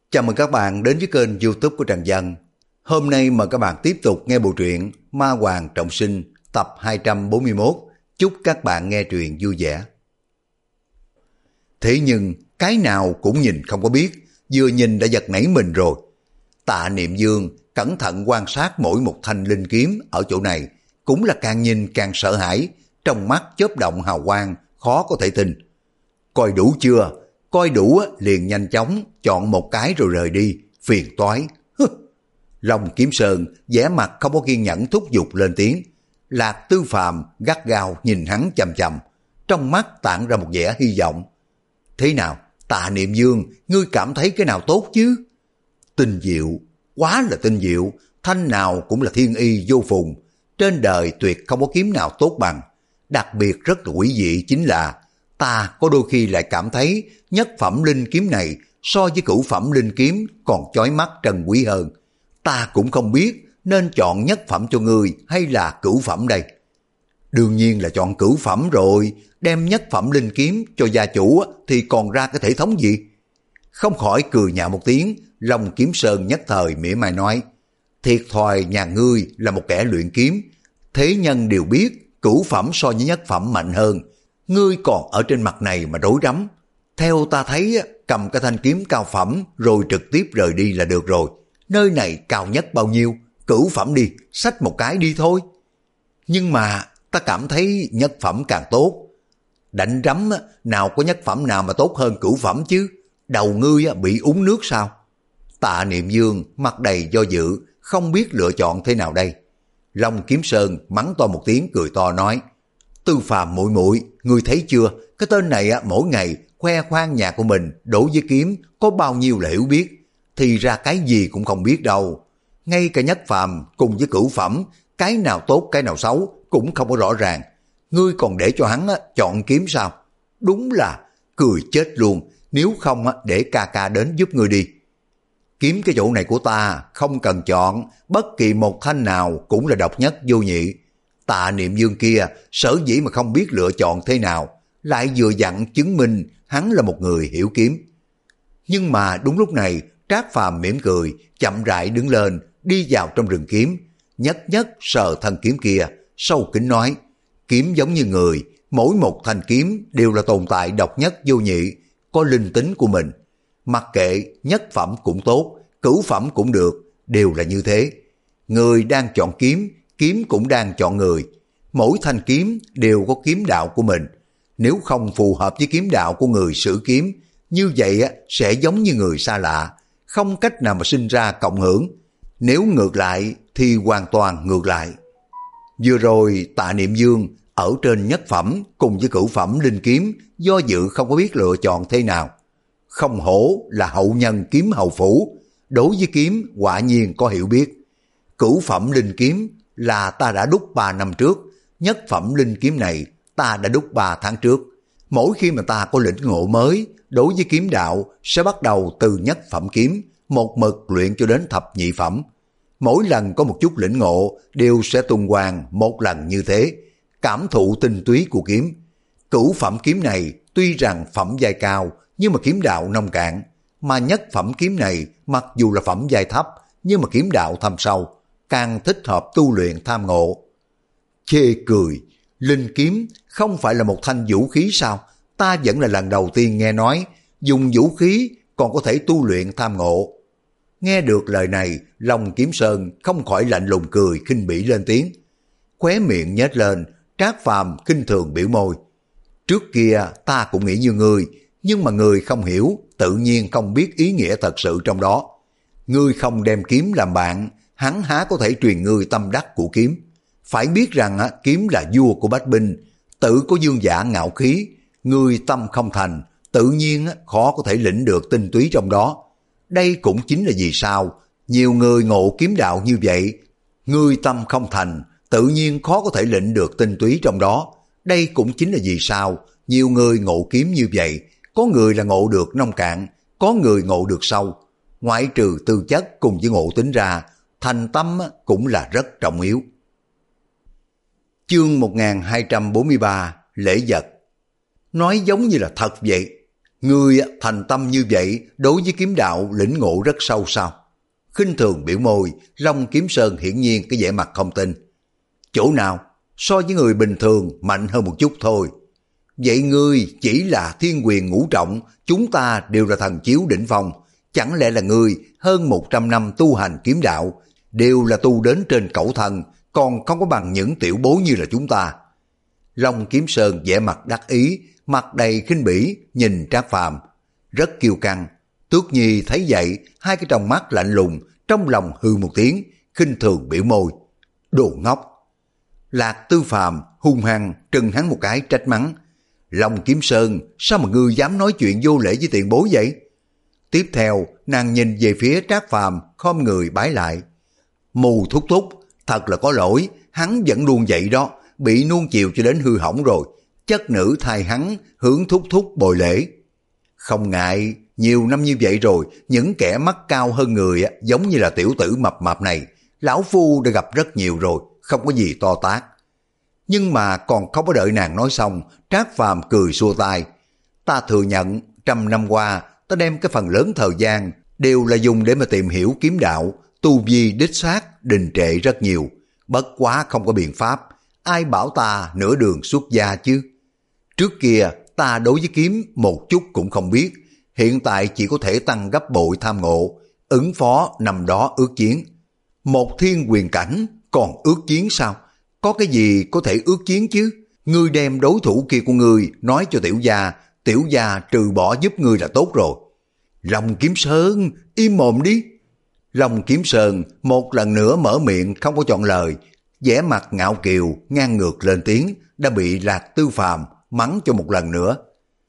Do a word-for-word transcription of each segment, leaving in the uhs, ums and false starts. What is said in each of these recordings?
Chào mừng các bạn đến với kênh YouTube của Trần Dân. Hôm nay mời các bạn tiếp tục nghe bộ truyện Ma Hoàng Trọng Sinh tập hai trăm bốn mươi mốt. Chúc các bạn nghe truyện vui vẻ. Thế nhưng cái nào cũng nhìn không có biết, vừa nhìn đã giật nảy mình rồi. Tạ Niệm Dương cẩn thận quan sát mỗi một thanh linh kiếm ở chỗ này, cũng là càng nhìn càng sợ hãi, trong mắt chớp động hào quang, khó có thể tin. Coi đủ chưa? Coi đủ liền nhanh chóng chọn một cái rồi rời đi, phiền toái. Long Kiếm Sơn vẻ mặt không có kiên nhẫn thúc giục lên tiếng. Lạc Tư Phàm gắt gao nhìn hắn chằm chằm, trong mắt tản ra một vẻ hy vọng. Thế nào, Tạ Niệm Dương, ngươi cảm thấy cái nào tốt chứ? Tinh diệu, quá là tinh diệu, thanh nào cũng là thiên y vô phùng. Trên đời tuyệt không có kiếm nào tốt bằng. Đặc biệt rất là quý dị chính là ta có đôi khi lại cảm thấy nhất phẩm linh kiếm này so với cửu phẩm linh kiếm còn chói mắt trân quý hơn. Ta cũng không biết nên chọn nhất phẩm cho ngươi hay là cửu phẩm đây. Đương nhiên là chọn cửu phẩm rồi, đem nhất phẩm linh kiếm cho gia chủ thì còn ra cái thể thống gì? Không khỏi cười nhạo một tiếng, Long Kiếm Sơn nhất thời mỉa mai nói, thiệt thòi nhà ngươi là một kẻ luyện kiếm, thế nhân đều biết cửu phẩm so với nhất phẩm mạnh hơn. Ngươi còn ở trên mặt này mà rối rắm. Theo ta thấy, cầm cái thanh kiếm cao phẩm rồi trực tiếp rời đi là được rồi. Nơi này cao nhất bao nhiêu? Cửu phẩm đi, xách một cái đi thôi. Nhưng mà ta cảm thấy nhất phẩm càng tốt. Đánh rắm, nào có nhất phẩm nào mà tốt hơn cửu phẩm chứ? Đầu ngươi bị uống nước sao? Tạ Niệm Dương mặt đầy do dự, không biết lựa chọn thế nào đây. Long Kiếm Sơn mắng to một tiếng cười to nói, Tư Phàm muội muội, ngươi thấy chưa, cái tên này mỗi ngày khoe khoang nhà của mình đối với kiếm có bao nhiêu là hiểu biết, thì ra cái gì cũng không biết đâu. Ngay cả nhất phàm cùng với cửu phẩm, cái nào tốt cái nào xấu cũng không có rõ ràng. Ngươi còn để cho hắn chọn kiếm sao? Đúng là cười chết luôn, nếu không để ca ca đến giúp ngươi đi. Kiếm cái chỗ này của ta không cần chọn, bất kỳ một thanh nào cũng là độc nhất vô nhị. Tạ Niệm Dương kia sở dĩ mà không biết lựa chọn thế nào, lại vừa dặn chứng minh hắn là một người hiểu kiếm. Nhưng mà đúng lúc này, Trác Phàm mỉm cười, chậm rãi đứng lên, đi vào trong rừng kiếm, nhất nhất sờ thân kiếm kia, sâu kính nói, kiếm giống như người, mỗi một thanh kiếm đều là tồn tại độc nhất vô nhị, có linh tính của mình. Mặc kệ nhất phẩm cũng tốt, cửu phẩm cũng được, đều là như thế. Người đang chọn kiếm, kiếm cũng đang chọn người. Mỗi thanh kiếm đều có kiếm đạo của mình. Nếu không phù hợp với kiếm đạo của người sử kiếm, như vậy sẽ giống như người xa lạ, không cách nào mà sinh ra cộng hưởng. Nếu ngược lại thì hoàn toàn ngược lại. Vừa rồi Tạ Niệm Dương ở trên nhất phẩm cùng với cửu phẩm linh kiếm do dự không có biết lựa chọn thế nào. Không hổ là hậu nhân kiếm hầu phủ, đối với kiếm quả nhiên có hiểu biết. Cửu phẩm linh kiếm là ta đã đúc ba năm trước, nhất phẩm linh kiếm này ta đã đúc ba tháng trước. Mỗi khi mà ta có lĩnh ngộ mới, đối với kiếm đạo sẽ bắt đầu từ nhất phẩm kiếm, một mực luyện cho đến thập nhị phẩm. Mỗi lần có một chút lĩnh ngộ đều sẽ tuần hoàn một lần như thế, cảm thụ tinh túy của kiếm. Cửu phẩm kiếm này tuy rằng phẩm giai cao nhưng mà kiếm đạo nông cạn, mà nhất phẩm kiếm này mặc dù là phẩm giai thấp nhưng mà kiếm đạo thâm sâu, càng thích hợp tu luyện tham ngộ. Chê cười, linh kiếm không phải là một thanh vũ khí sao? Ta vẫn là lần đầu tiên nghe nói dùng vũ khí còn có thể tu luyện tham ngộ. Nghe được lời này, Long Kiếm Sơn không khỏi lạnh lùng cười khinh bỉ lên tiếng. Khóe miệng nhếch lên, Trác Phàm khinh thường biểu môi. Trước kia ta cũng nghĩ như ngươi, nhưng mà ngươi không hiểu, tự nhiên không biết ý nghĩa thật sự trong đó. Ngươi không đem kiếm làm bạn, hắn há có thể truyền ngươi tâm đắc của kiếm. Phải biết rằng kiếm là vua của bách binh, tự có dương giả ngạo khí, ngươi tâm không thành, tự nhiên khó có thể lĩnh được tinh túy trong đó. Đây cũng chính là vì sao nhiều người ngộ kiếm đạo như vậy, ngươi tâm không thành, tự nhiên khó có thể lĩnh được tinh túy trong đó. Đây cũng chính là vì sao nhiều người ngộ kiếm như vậy, có người là ngộ được nông cạn, có người ngộ được sâu. Ngoại trừ tư chất cùng với ngộ tính ra, thành tâm cũng là rất trọng yếu. Chương một nghìn hai trăm bốn mươi ba, lễ vật. Nói giống như là thật vậy. Ngươi thành tâm như vậy đối với kiếm đạo lĩnh ngộ rất sâu sao? Khinh thường biểu môi, Long Kiếm Sơn hiển nhiên cái vẻ mặt không tin. Chỗ nào? So với người bình thường mạnh hơn một chút thôi. Vậy ngươi chỉ là thiên quyền ngũ trọng, chúng ta đều là thần chiếu đỉnh phong. Chẳng lẽ là ngươi hơn một trăm năm tu hành kiếm đạo, đều là tu đến trên cẩu thần, còn không có bằng những tiểu bối như là chúng ta? Long Kiếm Sơn vẻ mặt đắc ý, mặt đầy khinh bỉ, nhìn Trác Phàm rất kiêu căng. Tước Nhi thấy vậy, hai cái tròng mắt lạnh lùng, trong lòng hư một tiếng, khinh thường biểu môi. Đồ ngốc! Lạc Tư Phàm hung hăng trừng hắn một cái trách mắng. Long Kiếm Sơn, sao mà ngươi dám nói chuyện vô lễ với tiền bối vậy? Tiếp theo, nàng nhìn về phía Trác Phàm, khom người bái lại. Mù thúc thúc, thật là có lỗi, hắn vẫn luôn vậy đó, bị nuông chiều cho đến hư hỏng rồi. Chất nữ thay hắn hướng thúc thúc bồi lễ. Không ngại, nhiều năm như vậy rồi, những kẻ mắt cao hơn người giống như là tiểu tử mập mạp này, lão phu đã gặp rất nhiều rồi, không có gì to tát. Nhưng mà còn không có đợi nàng nói xong, Trác Phàm cười xua tay. Ta thừa nhận, trăm năm qua, ta đem cái phần lớn thời gian đều là dùng để mà tìm hiểu kiếm đạo, tu vi đích xác, đình trệ rất nhiều. Bất quá không có biện pháp, ai bảo ta nửa đường xuất gia chứ? Trước kia, ta đối với kiếm một chút cũng không biết, hiện tại chỉ có thể tăng gấp bội tham ngộ, ứng phó năm đó ước chiến. Một thiên quyền cảnh, còn ước chiến sao? Có cái gì có thể ước chiến chứ? Ngươi đem đối thủ kia của ngươi nói cho tiểu gia, tiểu gia trừ bỏ giúp ngươi là tốt rồi. Long Kiếm Sơn, im mồm đi. Long Kiếm Sơn một lần nữa mở miệng không có chọn lời, vẻ mặt ngạo kiều ngang ngược lên tiếng, đã bị Lạc Tư Phàm mắng cho một lần nữa.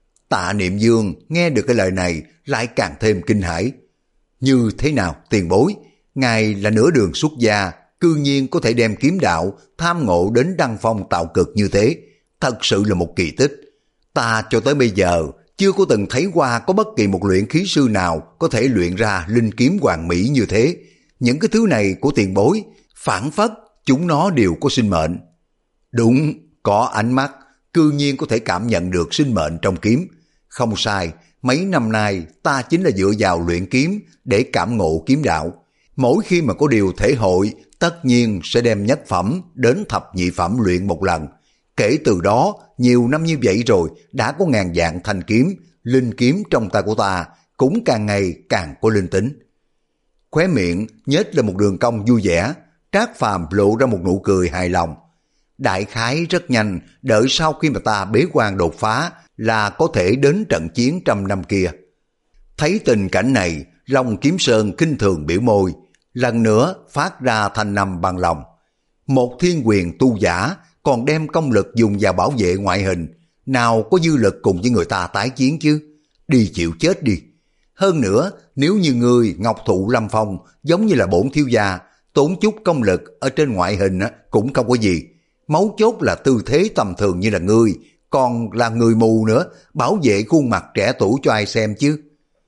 Tạ Niệm Dương nghe được cái lời này lại càng thêm kinh hãi. Như thế nào tiền bối? Ngài là nửa đường xuất gia, cư nhiên có thể đem kiếm đạo tham ngộ đến đăng phong tạo cực như thế, thật sự là một kỳ tích. Ta cho tới bây giờ chưa có từng thấy qua có bất kỳ một luyện khí sư nào có thể luyện ra linh kiếm hoàn mỹ như thế. Những cái thứ này của tiền bối, phản phất chúng nó đều có sinh mệnh. Đúng, có ánh mắt, cư nhiên có thể cảm nhận được sinh mệnh trong kiếm. Không sai, mấy năm nay ta chính là dựa vào luyện kiếm để cảm ngộ kiếm đạo. Mỗi khi mà có điều thể hội, tất nhiên sẽ đem nhất phẩm đến thập nhị phẩm luyện một lần. Kể từ đó, nhiều năm như vậy rồi, đã có ngàn vạn thanh kiếm, linh kiếm trong tay của ta cũng càng ngày càng có linh tính. Khóe miệng nhếch lên một đường cong vui vẻ, Trác Phàm lộ ra một nụ cười hài lòng. Đại khái rất nhanh, đợi sau khi mà ta bế quan đột phá là có thể đến trận chiến trăm năm kia. Thấy tình cảnh này, Long Kiếm Sơn khinh thường biểu môi, lần nữa phát ra thanh âm bằng lòng. Một thiên quyền tu giả còn đem công lực dùng vào bảo vệ ngoại hình, nào có dư lực cùng với người ta tái chiến chứ? Đi chịu chết đi. Hơn nữa, nếu như người ngọc thụ lâm phong giống như là bổn thiếu gia, tốn chút công lực ở trên ngoại hình cũng không có gì. Mấu chốt là tư thế tầm thường như là ngươi, còn là người mù nữa, bảo vệ khuôn mặt trẻ tuổi cho ai xem chứ?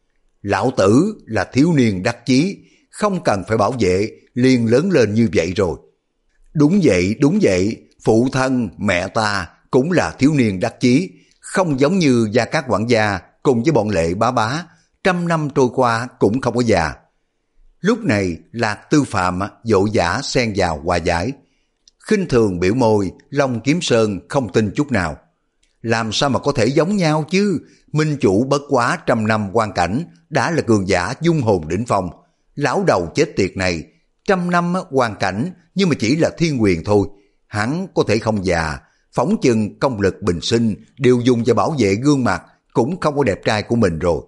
Lão tử là thiếu niên đắc chí, không cần phải bảo vệ, liền lớn lên như vậy rồi. Đúng vậy, đúng vậy, phụ thân, mẹ ta cũng là thiếu niên đắc chí, không giống như Gia Cát quản gia cùng với bọn Lệ bá bá, trăm năm trôi qua cũng không có già. Lúc này Lạc Tư Phàm vội vã xen vào hòa giải. Khinh thường biểu môi, Long Kiếm Sơn không tin chút nào. Làm sao mà có thể giống nhau chứ? Minh chủ bất quá trăm năm quan cảnh, đã là cường giả dung hồn đỉnh phong. Lão đầu chết tiệt này, trăm năm quan cảnh nhưng mà chỉ là thiên quyền thôi. Hắn có thể không già, phóng chừng công lực bình sinh đều dùng cho bảo vệ gương mặt cũng không có đẹp trai của mình rồi.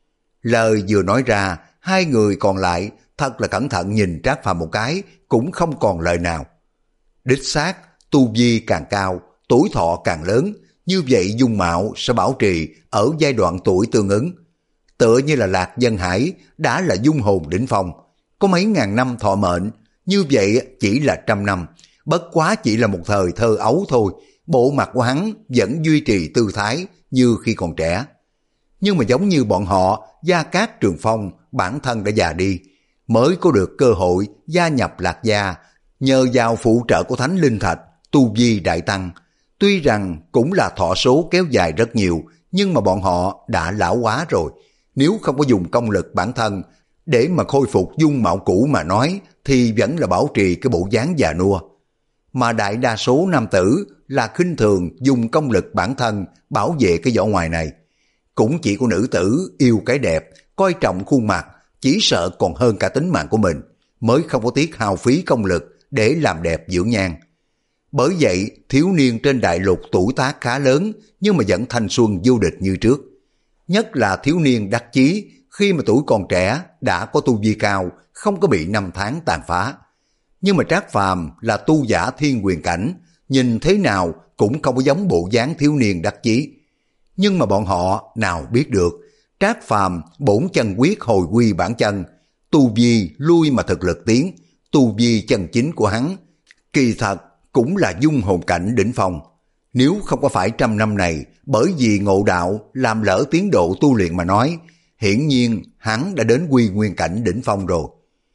Lời vừa nói ra, hai người còn lại thật là cẩn thận nhìn Trác Phàm một cái, cũng không còn lời nào. Đích xác, tu vi càng cao, tuổi thọ càng lớn, như vậy dung mạo sẽ bảo trì ở giai đoạn tuổi tương ứng. Tựa như là Lạc Dân Hải đã là dung hồn đỉnh phong, có mấy ngàn năm thọ mệnh, như vậy chỉ là trăm năm, bất quá chỉ là một thời thơ ấu thôi, bộ mặt của hắn vẫn duy trì tư thái như khi còn trẻ. Nhưng mà giống như bọn họ, Gia Cát Trường Phong bản thân đã già đi, mới có được cơ hội gia nhập Lạc Gia, nhờ vào phụ trợ của Thánh Linh Thạch, tu vi đại tăng. Tuy rằng cũng là thọ số kéo dài rất nhiều, nhưng mà bọn họ đã lão quá rồi. Nếu không có dùng công lực bản thân để mà khôi phục dung mạo cũ mà nói thì vẫn là bảo trì cái bộ dáng già nua. Mà đại đa số nam tử là khinh thường dùng công lực bản thân bảo vệ cái vỏ ngoài này. Cũng chỉ có nữ tử yêu cái đẹp, coi trọng khuôn mặt, chỉ sợ còn hơn cả tính mạng của mình, mới không có tiếc hao phí công lực để làm đẹp dưỡng nhan. Bởi vậy, thiếu niên trên đại lục tuổi tác khá lớn nhưng mà vẫn thanh xuân vô địch như trước. Nhất là thiếu niên đắc chí, khi mà tuổi còn trẻ đã có tu vi cao, không có bị năm tháng tàn phá. Nhưng mà Trác Phàm là tu giả thiên quyền cảnh, nhìn thế nào cũng không có giống bộ dáng thiếu niên đắc chí. Nhưng mà bọn họ nào biết được, Trác Phàm bổn chân quyết hồi quy bản chân, tu vi lui mà thực lực tiến, tu vi chân chính của hắn kỳ thật cũng là dung hồn cảnh đỉnh phong. Nếu không có phải trăm năm này bởi vì ngộ đạo làm lỡ tiến độ tu luyện mà nói, hiển nhiên hắn đã đến quy nguyên cảnh đỉnh phong rồi.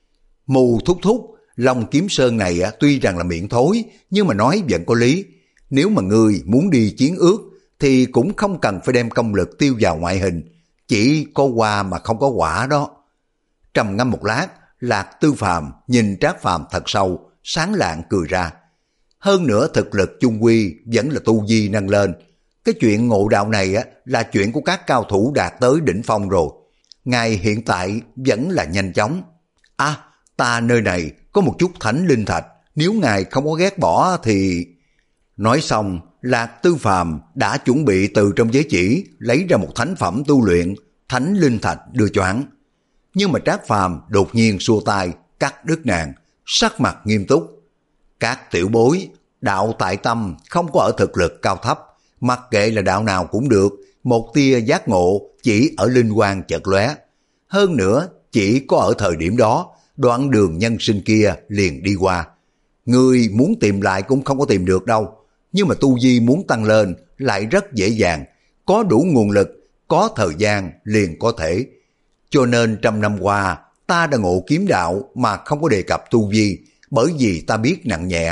Mù thúc thúc, Long Kiếm Sơn này tuy rằng là miệng thối nhưng mà nói vẫn có lý. Nếu mà ngươi muốn đi chiến ước thì cũng không cần phải đem công lực tiêu vào ngoại hình, chỉ có hoa mà không có quả đó. Trầm ngâm một lát, Lạc Tư Phàm nhìn Trác Phàm thật sâu, sáng lạng cười ra. Hơn nữa thực lực chung quy vẫn là tu vi nâng lên. Cái chuyện ngộ đạo này á là chuyện của các cao thủ đạt tới đỉnh phong rồi. Ngài hiện tại vẫn là nhanh chóng. À, ta nơi này có một chút thánh linh thạch, nếu ngài không có ghét bỏ thì... Nói xong, Lạc Tư Phàm đã chuẩn bị từ trong giới chỉ lấy ra một thánh phẩm tu luyện, thánh linh thạch đưa cho hắn. Nhưng mà Trác Phàm đột nhiên xua tay, cắt đứt nàng, sắc mặt nghiêm túc. Các tiểu bối, đạo tại tâm không có ở thực lực cao thấp, mặc kệ là đạo nào cũng được, một tia giác ngộ chỉ ở linh quang chợt lóe. Hơn nữa, chỉ có ở thời điểm đó, đoạn đường nhân sinh kia liền đi qua. Người muốn tìm lại cũng không có tìm được đâu, nhưng mà tu vi muốn tăng lên lại rất dễ dàng, có đủ nguồn lực, có thời gian liền có thể. Cho nên trăm năm qua, ta đã ngộ kiếm đạo mà không có đề cập tu vi, bởi vì ta biết nặng nhẹ.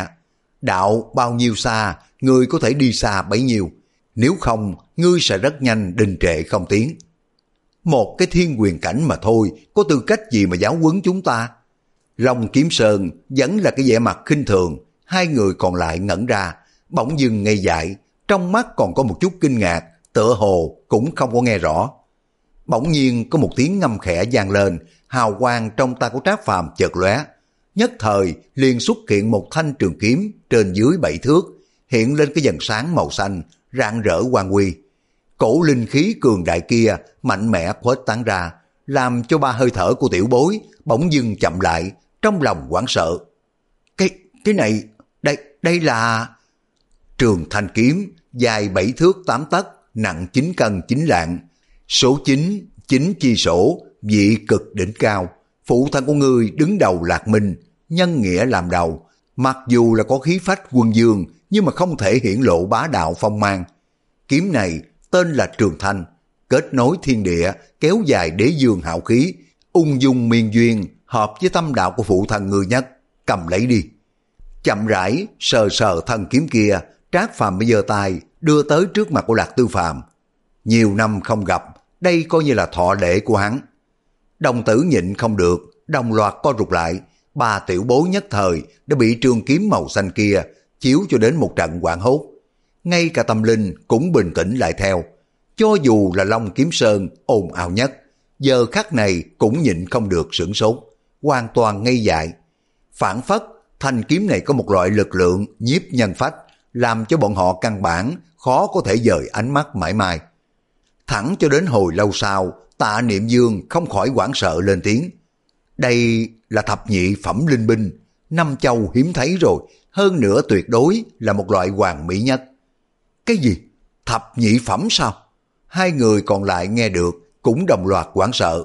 Đạo bao nhiêu xa, ngươi có thể đi xa bấy nhiêu, nếu không, ngươi sẽ rất nhanh đình trệ không tiến. Một cái thiên quyền cảnh mà thôi, có tư cách gì mà giáo huấn chúng ta? Long Kiếm Sơn vẫn là cái vẻ mặt khinh thường, hai người còn lại ngẩn ra, bỗng dưng ngây dại, trong mắt còn có một chút kinh ngạc, tựa hồ cũng không có nghe rõ. Bỗng nhiên có một tiếng ngâm khẽ vang lên, hào quang trong tay của Trác Phàm chợt lóe, nhất thời liền xuất hiện một thanh trường kiếm trên dưới bảy thước, hiện lên cái dần sáng màu xanh, rạng rỡ quang huy. Cổ linh khí cường đại kia mạnh mẽ khuếch tán ra, làm cho ba hơi thở của tiểu bối bỗng dưng chậm lại, trong lòng hoảng sợ. Cái, cái này, đây, đây là... Trường thanh kiếm, dài bảy thước tám tấc, nặng chín cân chín lạng. Số chín, chín chi sổ, vị cực đỉnh cao. Phụ thân của ngươi đứng đầu Lạc Minh, nhân nghĩa làm đầu. Mặc dù là có khí phách quân dương, nhưng mà không thể hiển lộ bá đạo phong mang. Kiếm này tên là Trường Thanh, kết nối thiên địa, kéo dài đế dương hạo khí, ung dung miên duyên, hợp với tâm đạo của phụ thân ngươi nhất, cầm lấy đi. Chậm rãi, sờ sờ thân kiếm kia, Trác Phàm mới giơ tay, đưa tới trước mặt của Lạc Tư Phàm. Nhiều năm không gặp, đây coi như là thọ lễ của hắn. Đồng tử nhịn không được, đồng loạt co rụt lại, ba tiểu bối nhất thời đã bị trường kiếm màu xanh kia chiếu cho đến một trận hoảng hốt. Ngay cả tâm linh cũng bình tĩnh lại theo. Cho dù là Long Kiếm Sơn ồn ào nhất, giờ khắc này cũng nhịn không được sửng sốt, hoàn toàn ngây dại. Phản phất, thanh kiếm này có một loại lực lượng nhiếp nhân phách, làm cho bọn họ căn bản khó có thể dời ánh mắt mãi mãi. Thẳng cho đến hồi lâu sau, Tạ Niệm Dương không khỏi hoảng sợ lên tiếng. Đây là thập nhị phẩm linh binh, năm châu hiếm thấy rồi, hơn nữa tuyệt đối là một loại hoàn mỹ nhất. Cái gì? Thập nhị phẩm sao? Hai người còn lại nghe được cũng đồng loạt hoảng sợ.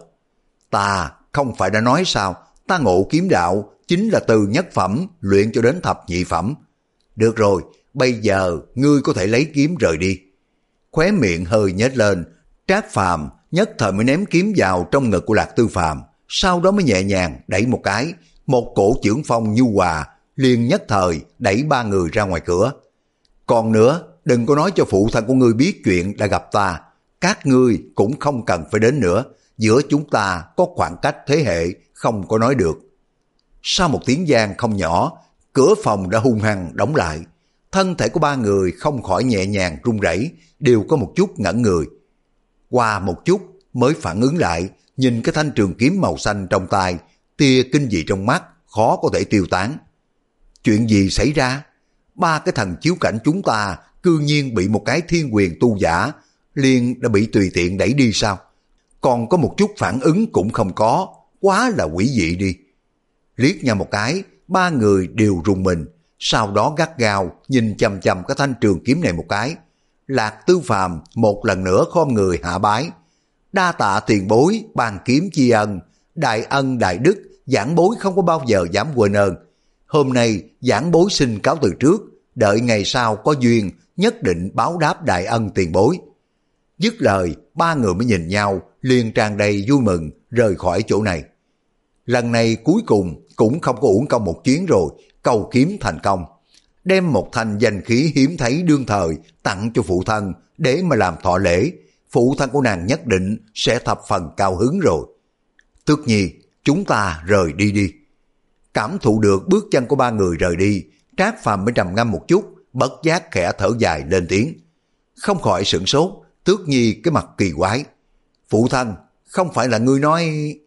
Ta không phải đã nói sao, ta ngộ kiếm đạo chính là từ nhất phẩm luyện cho đến thập nhị phẩm. Được rồi, bây giờ ngươi có thể lấy kiếm rời đi. Khóe miệng hơi nhếch lên, Trác Phàm nhất thời mới ném kiếm vào trong ngực của Lạc Tư Phàm, sau đó mới nhẹ nhàng đẩy một cái, một cổ chưởng phong nhu hòa liền nhất thời đẩy ba người ra ngoài cửa. Còn nữa, đừng có nói cho phụ thân của ngươi biết chuyện đã gặp ta, các ngươi cũng không cần phải đến nữa, giữa chúng ta có khoảng cách thế hệ, không có nói được. Sau một tiếng giang không nhỏ, cửa phòng đã hung hăng đóng lại. Thân thể của ba người không khỏi nhẹ nhàng run rẩy, đều có một chút ngẩn người. Qua một chút mới phản ứng lại, nhìn cái thanh trường kiếm màu xanh trong tay, tia kinh dị trong mắt khó có thể tiêu tán. Chuyện gì xảy ra? Ba cái thần chiếu cảnh chúng ta cư nhiên bị một cái thiên quyền tu giả liền đã bị tùy tiện đẩy đi sao? Còn có một chút phản ứng cũng không có, quá là quỷ dị đi. Liếc nhau một cái, ba người đều rùng mình, sau đó gắt gao nhìn chằm chằm cái thanh trường kiếm này một cái. Lạc Tư Phàm một lần nữa khom người hạ bái. Đa tạ tiền bối, ban kiếm tri ân, đại ân đại đức, giảng bối không có bao giờ dám quên ơn. Hôm nay giảng bối xin cáo từ trước, đợi ngày sau có duyên, nhất định báo đáp đại ân tiền bối. Dứt lời, ba người mới nhìn nhau, liền tràn đầy vui mừng, rời khỏi chỗ này. Lần này cuối cùng cũng không có uổng công một chuyến rồi, cầu kiếm thành công. Đem một thanh danh khí hiếm thấy đương thời tặng cho phụ thân để mà làm thọ lễ, phụ thân của nàng nhất định sẽ thập phần cao hứng rồi. Tước Nhi, chúng ta rời đi đi. Cảm thụ được bước chân của ba người rời đi, Trác Phàm mới trầm ngâm một chút, bất giác khẽ thở dài lên tiếng. Không khỏi sửng sốt, Tước Nhi cái mặt kỳ quái. Phụ thân, không phải là ngươi nói...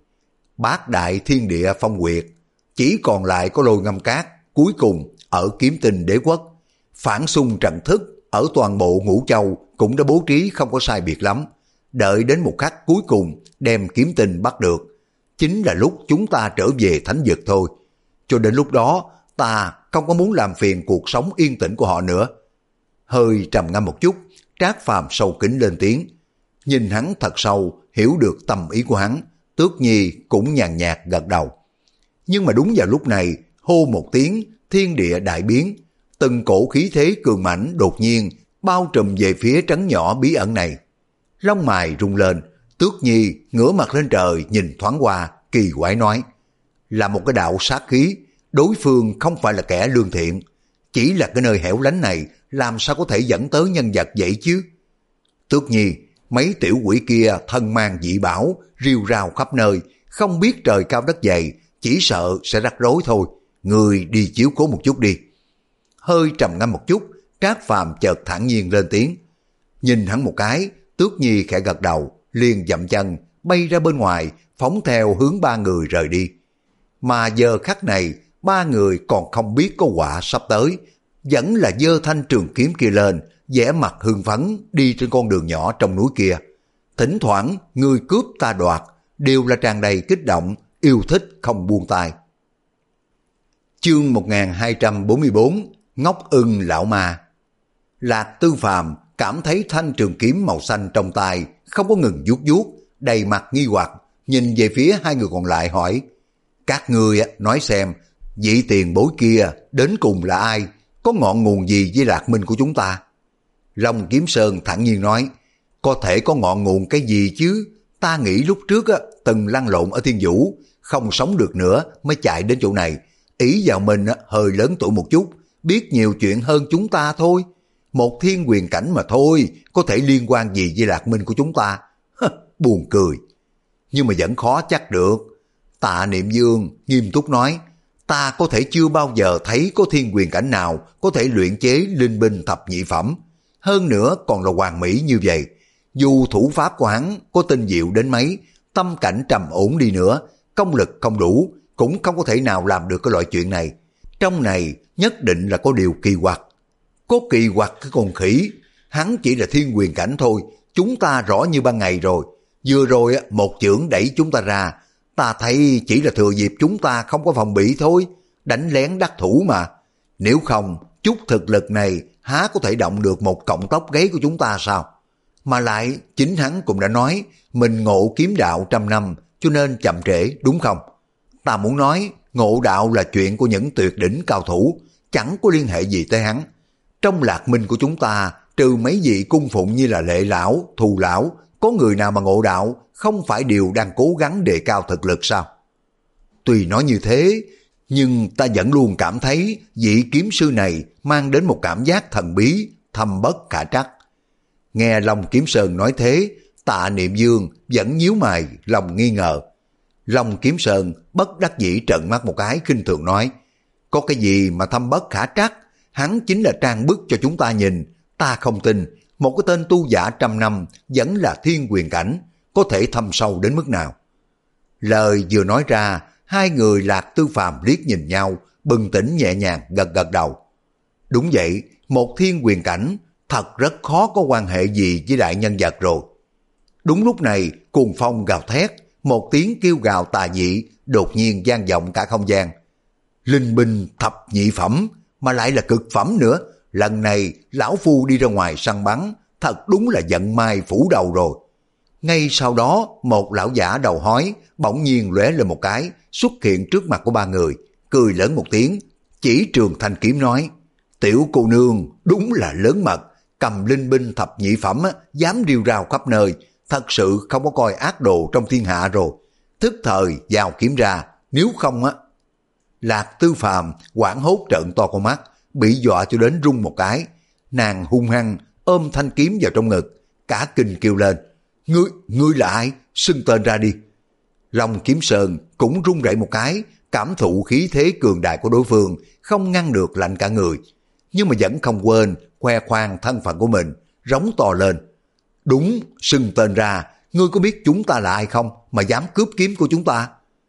Bát đại thiên địa phong quyệt, chỉ còn lại có Lôi Ngâm Cát, cuối cùng ở Kiếm Tinh Đế Quốc. Phản xung trận thức ở toàn bộ Ngũ Châu cũng đã bố trí không có sai biệt lắm. Đợi đến một khắc cuối cùng đem Kiếm Tinh bắt được, chính là lúc chúng ta trở về thánh vực thôi. Cho đến lúc đó, ta không có muốn làm phiền cuộc sống yên tĩnh của họ nữa. Hơi trầm ngâm một chút, Trác Phàm sâu kính lên tiếng. Nhìn hắn thật sâu, hiểu được tâm ý của hắn, Tước Nhi cũng nhàn nhạt gật đầu. Nhưng mà đúng vào lúc này, hô một tiếng, thiên địa đại biến, từng cổ khí thế cường mãnh đột nhiên bao trùm về phía trấn nhỏ bí ẩn này. Lông mày rung lên, Tước Nhi ngửa mặt lên trời nhìn thoáng qua, kỳ quái nói. Là một cái đạo sát khí, đối phương không phải là kẻ lương thiện, chỉ là cái nơi hẻo lánh này làm sao có thể dẫn tới nhân vật vậy chứ? Tước Nhi, mấy tiểu quỷ kia thân mang dị bảo, rêu rao khắp nơi, không biết trời cao đất dày, chỉ sợ sẽ rắc rối thôi. Người đi chiếu cố một chút đi. Hơi trầm ngâm một chút, Trác Phàm chợt thản nhiên lên tiếng. Nhìn hắn một cái, Tước Nhi khẽ gật đầu, liền dậm chân, bay ra bên ngoài, phóng theo hướng ba người rời đi. Mà giờ khắc này, ba người còn không biết có quả sắp tới, vẫn là giơ thanh trường kiếm kia lên, vẻ mặt hưng phấn đi trên con đường nhỏ trong núi kia. Thỉnh thoảng, người cướp ta đoạt, đều là tràn đầy kích động, yêu thích không buông tay. Chương một nghìn hai trăm bốn mươi bốn, Ngốc Ưng Lão Ma. Lạc Tư Phàm cảm thấy thanh trường kiếm màu xanh trong tay không có ngừng vuốt vuốt, đầy mặt nghi hoặc, nhìn về phía hai người còn lại hỏi. Các ngươi nói xem, vị tiền bối kia đến cùng là ai, có ngọn nguồn gì với Lạc Minh của chúng ta? Long Kiếm Sơn thản nhiên nói, có thể có ngọn nguồn cái gì chứ, ta nghĩ lúc trước á, từng lăn lộn ở Thiên Vũ, không sống được nữa mới chạy đến chỗ này, ý vào mình á, hơi lớn tuổi một chút, biết nhiều chuyện hơn chúng ta thôi. Một thiên quyền cảnh mà thôi, có thể liên quan gì với Lạc Minh của chúng ta? Hơ, buồn cười. Nhưng mà vẫn khó chắc được. Tạ Niệm Dương nghiêm túc nói, ta có thể chưa bao giờ thấy có thiên quyền cảnh nào có thể luyện chế linh binh thập nhị phẩm. Hơn nữa còn là hoàn mỹ như vậy. Dù thủ pháp của hắn có tinh diệu đến mấy, tâm cảnh trầm ổn đi nữa, công lực không đủ, cũng không có thể nào làm được cái loại chuyện này. Trong này nhất định là có điều kỳ quặc. Có kỳ quặc cái con khỉ, hắn chỉ là thiên quyền cảnh thôi, chúng ta rõ như ban ngày rồi. Vừa rồi một chưởng đẩy chúng ta ra, ta thấy chỉ là thừa dịp chúng ta không có phòng bị thôi, đánh lén đắc thủ mà. Nếu không, chút thực lực này há có thể động được một cọng tóc gáy của chúng ta sao? Mà lại, chính hắn cũng đã nói, mình ngộ kiếm đạo trăm năm, cho nên chậm trễ, đúng không? Ta muốn nói, ngộ đạo là chuyện của những tuyệt đỉnh cao thủ, chẳng có liên hệ gì tới hắn. Trong Lạc Minh của chúng ta, trừ mấy vị cung phụng như là Lệ Lão, Thù Lão, có người nào mà ngộ đạo, không phải đều đang cố gắng đề cao thực lực sao? Tuy nói như thế, nhưng ta vẫn luôn cảm thấy vị kiếm sư này mang đến một cảm giác thần bí, thâm bất khả trắc. Nghe Long Kiếm Sơn nói thế, Tạ Niệm Dương vẫn nhíu mày, lòng nghi ngờ. Long Kiếm Sơn bất đắc dĩ trợn mắt một cái khinh thường nói, có cái gì mà thâm bất khả trắc, hắn chính là trang bức cho chúng ta nhìn, ta không tin một cái tên tu giả trăm năm vẫn là thiên quyền cảnh, có thể thâm sâu đến mức nào. Lời vừa nói ra, hai người Lạc Tư Phàm liếc nhìn nhau, bừng tỉnh nhẹ nhàng gật gật đầu. Đúng vậy, một thiên quyền cảnh thật rất khó có quan hệ gì với đại nhân vật rồi. Đúng lúc này, cuồng phong gào thét, một tiếng kêu gào tà dị đột nhiên vang vọng cả không gian. Linh binh thập nhị phẩm, mà lại là cực phẩm nữa. Lần này lão phu đi ra ngoài săn bắn, thật đúng là vận may phủ đầu rồi. Ngay sau đó, một lão giả đầu hói bỗng nhiên lóe lên một cái, xuất hiện trước mặt của ba người, cười lớn một tiếng, chỉ Trường Thanh kiếm nói, tiểu cô nương đúng là lớn mật, cầm linh binh thập nhị phẩm á, dám điêu rao khắp nơi, thật sự không có coi ác đồ trong thiên hạ rồi. Thức thời giao kiếm ra, nếu không á. Lạc Tư Phàm hoảng hốt trợn to con mắt, bị dọa cho đến rung một cái. Nàng hung hăng ôm thanh kiếm vào trong ngực, cả kinh kêu lên, ngươi, ngươi là ai? Xưng tên ra đi. Long Kiếm Sơn cũng run rẩy một cái, cảm thụ khí thế cường đại của đối phương, không ngăn được lạnh cả người, nhưng mà vẫn không quên khoe khoang thân phận của mình, rống to lên. Đúng, xưng tên ra, ngươi có biết chúng ta là ai không mà dám cướp kiếm của chúng ta?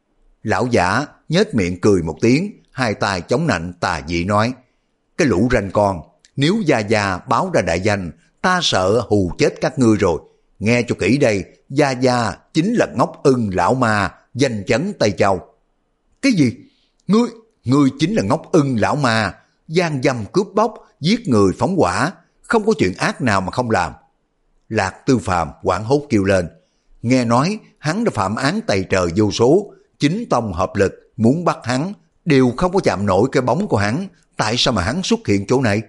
Lão giả nhếch miệng cười một tiếng, hai tay chống nạnh tà dị nói, cái lũ ranh con, nếu gia gia báo ra đại danh, ta sợ hù chết các ngươi rồi. Nghe cho kỹ đây, gia gia chính là Ngốc Ưng lão ma, danh chấn Tây Châu. Cái gì? Ngươi, ngươi chính là Ngốc Ưng lão ma, gian dâm cướp bóc, giết người phóng hỏa, không có chuyện ác nào mà không làm. Lạc Tư Phàm hoảng hốt kêu lên, nghe nói hắn đã phạm án tày trời vô số, chính tông hợp lực muốn bắt hắn, đều không có chạm nổi cái bóng của hắn, tại sao mà hắn xuất hiện chỗ này?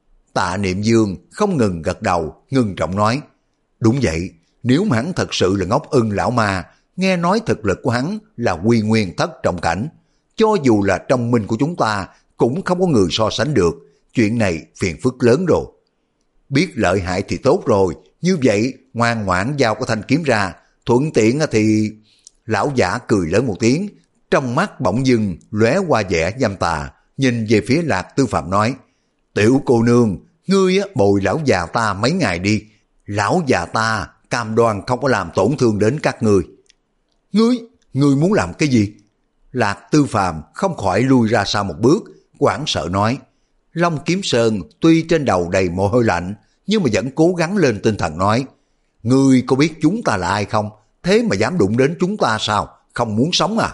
Tạ Niệm Dương không ngừng gật đầu, ngưng trọng nói, đúng vậy, nếu mà hắn thật sự là Ngốc Ưng lão ma, nghe nói thực lực của hắn là quy nguyên thất trọng cảnh, cho dù là trong minh của chúng ta cũng không có người so sánh được, chuyện này phiền phức lớn rồi. Biết lợi hại thì tốt rồi, như vậy ngoan ngoãn giao cái thanh kiếm ra, thuận tiện thì... Lão giả cười lớn một tiếng, trong mắt bỗng dưng lóe qua vẻ dâm tà, nhìn về phía Lạc Tư Phạm nói, tiểu cô nương, ngươi bồi lão già ta mấy ngày đi, lão già ta cam đoan không có làm tổn thương đến các ngươi. Ngươi, ngươi muốn làm cái gì? Lạc Tư Phàm không khỏi lui ra sau một bước, hoảng sợ nói. Long Kiếm Sơn tuy trên đầu đầy mồ hôi lạnh, nhưng mà vẫn cố gắng lên tinh thần nói, ngươi có biết chúng ta là ai không? Thế mà dám đụng đến chúng ta sao? Không muốn sống à?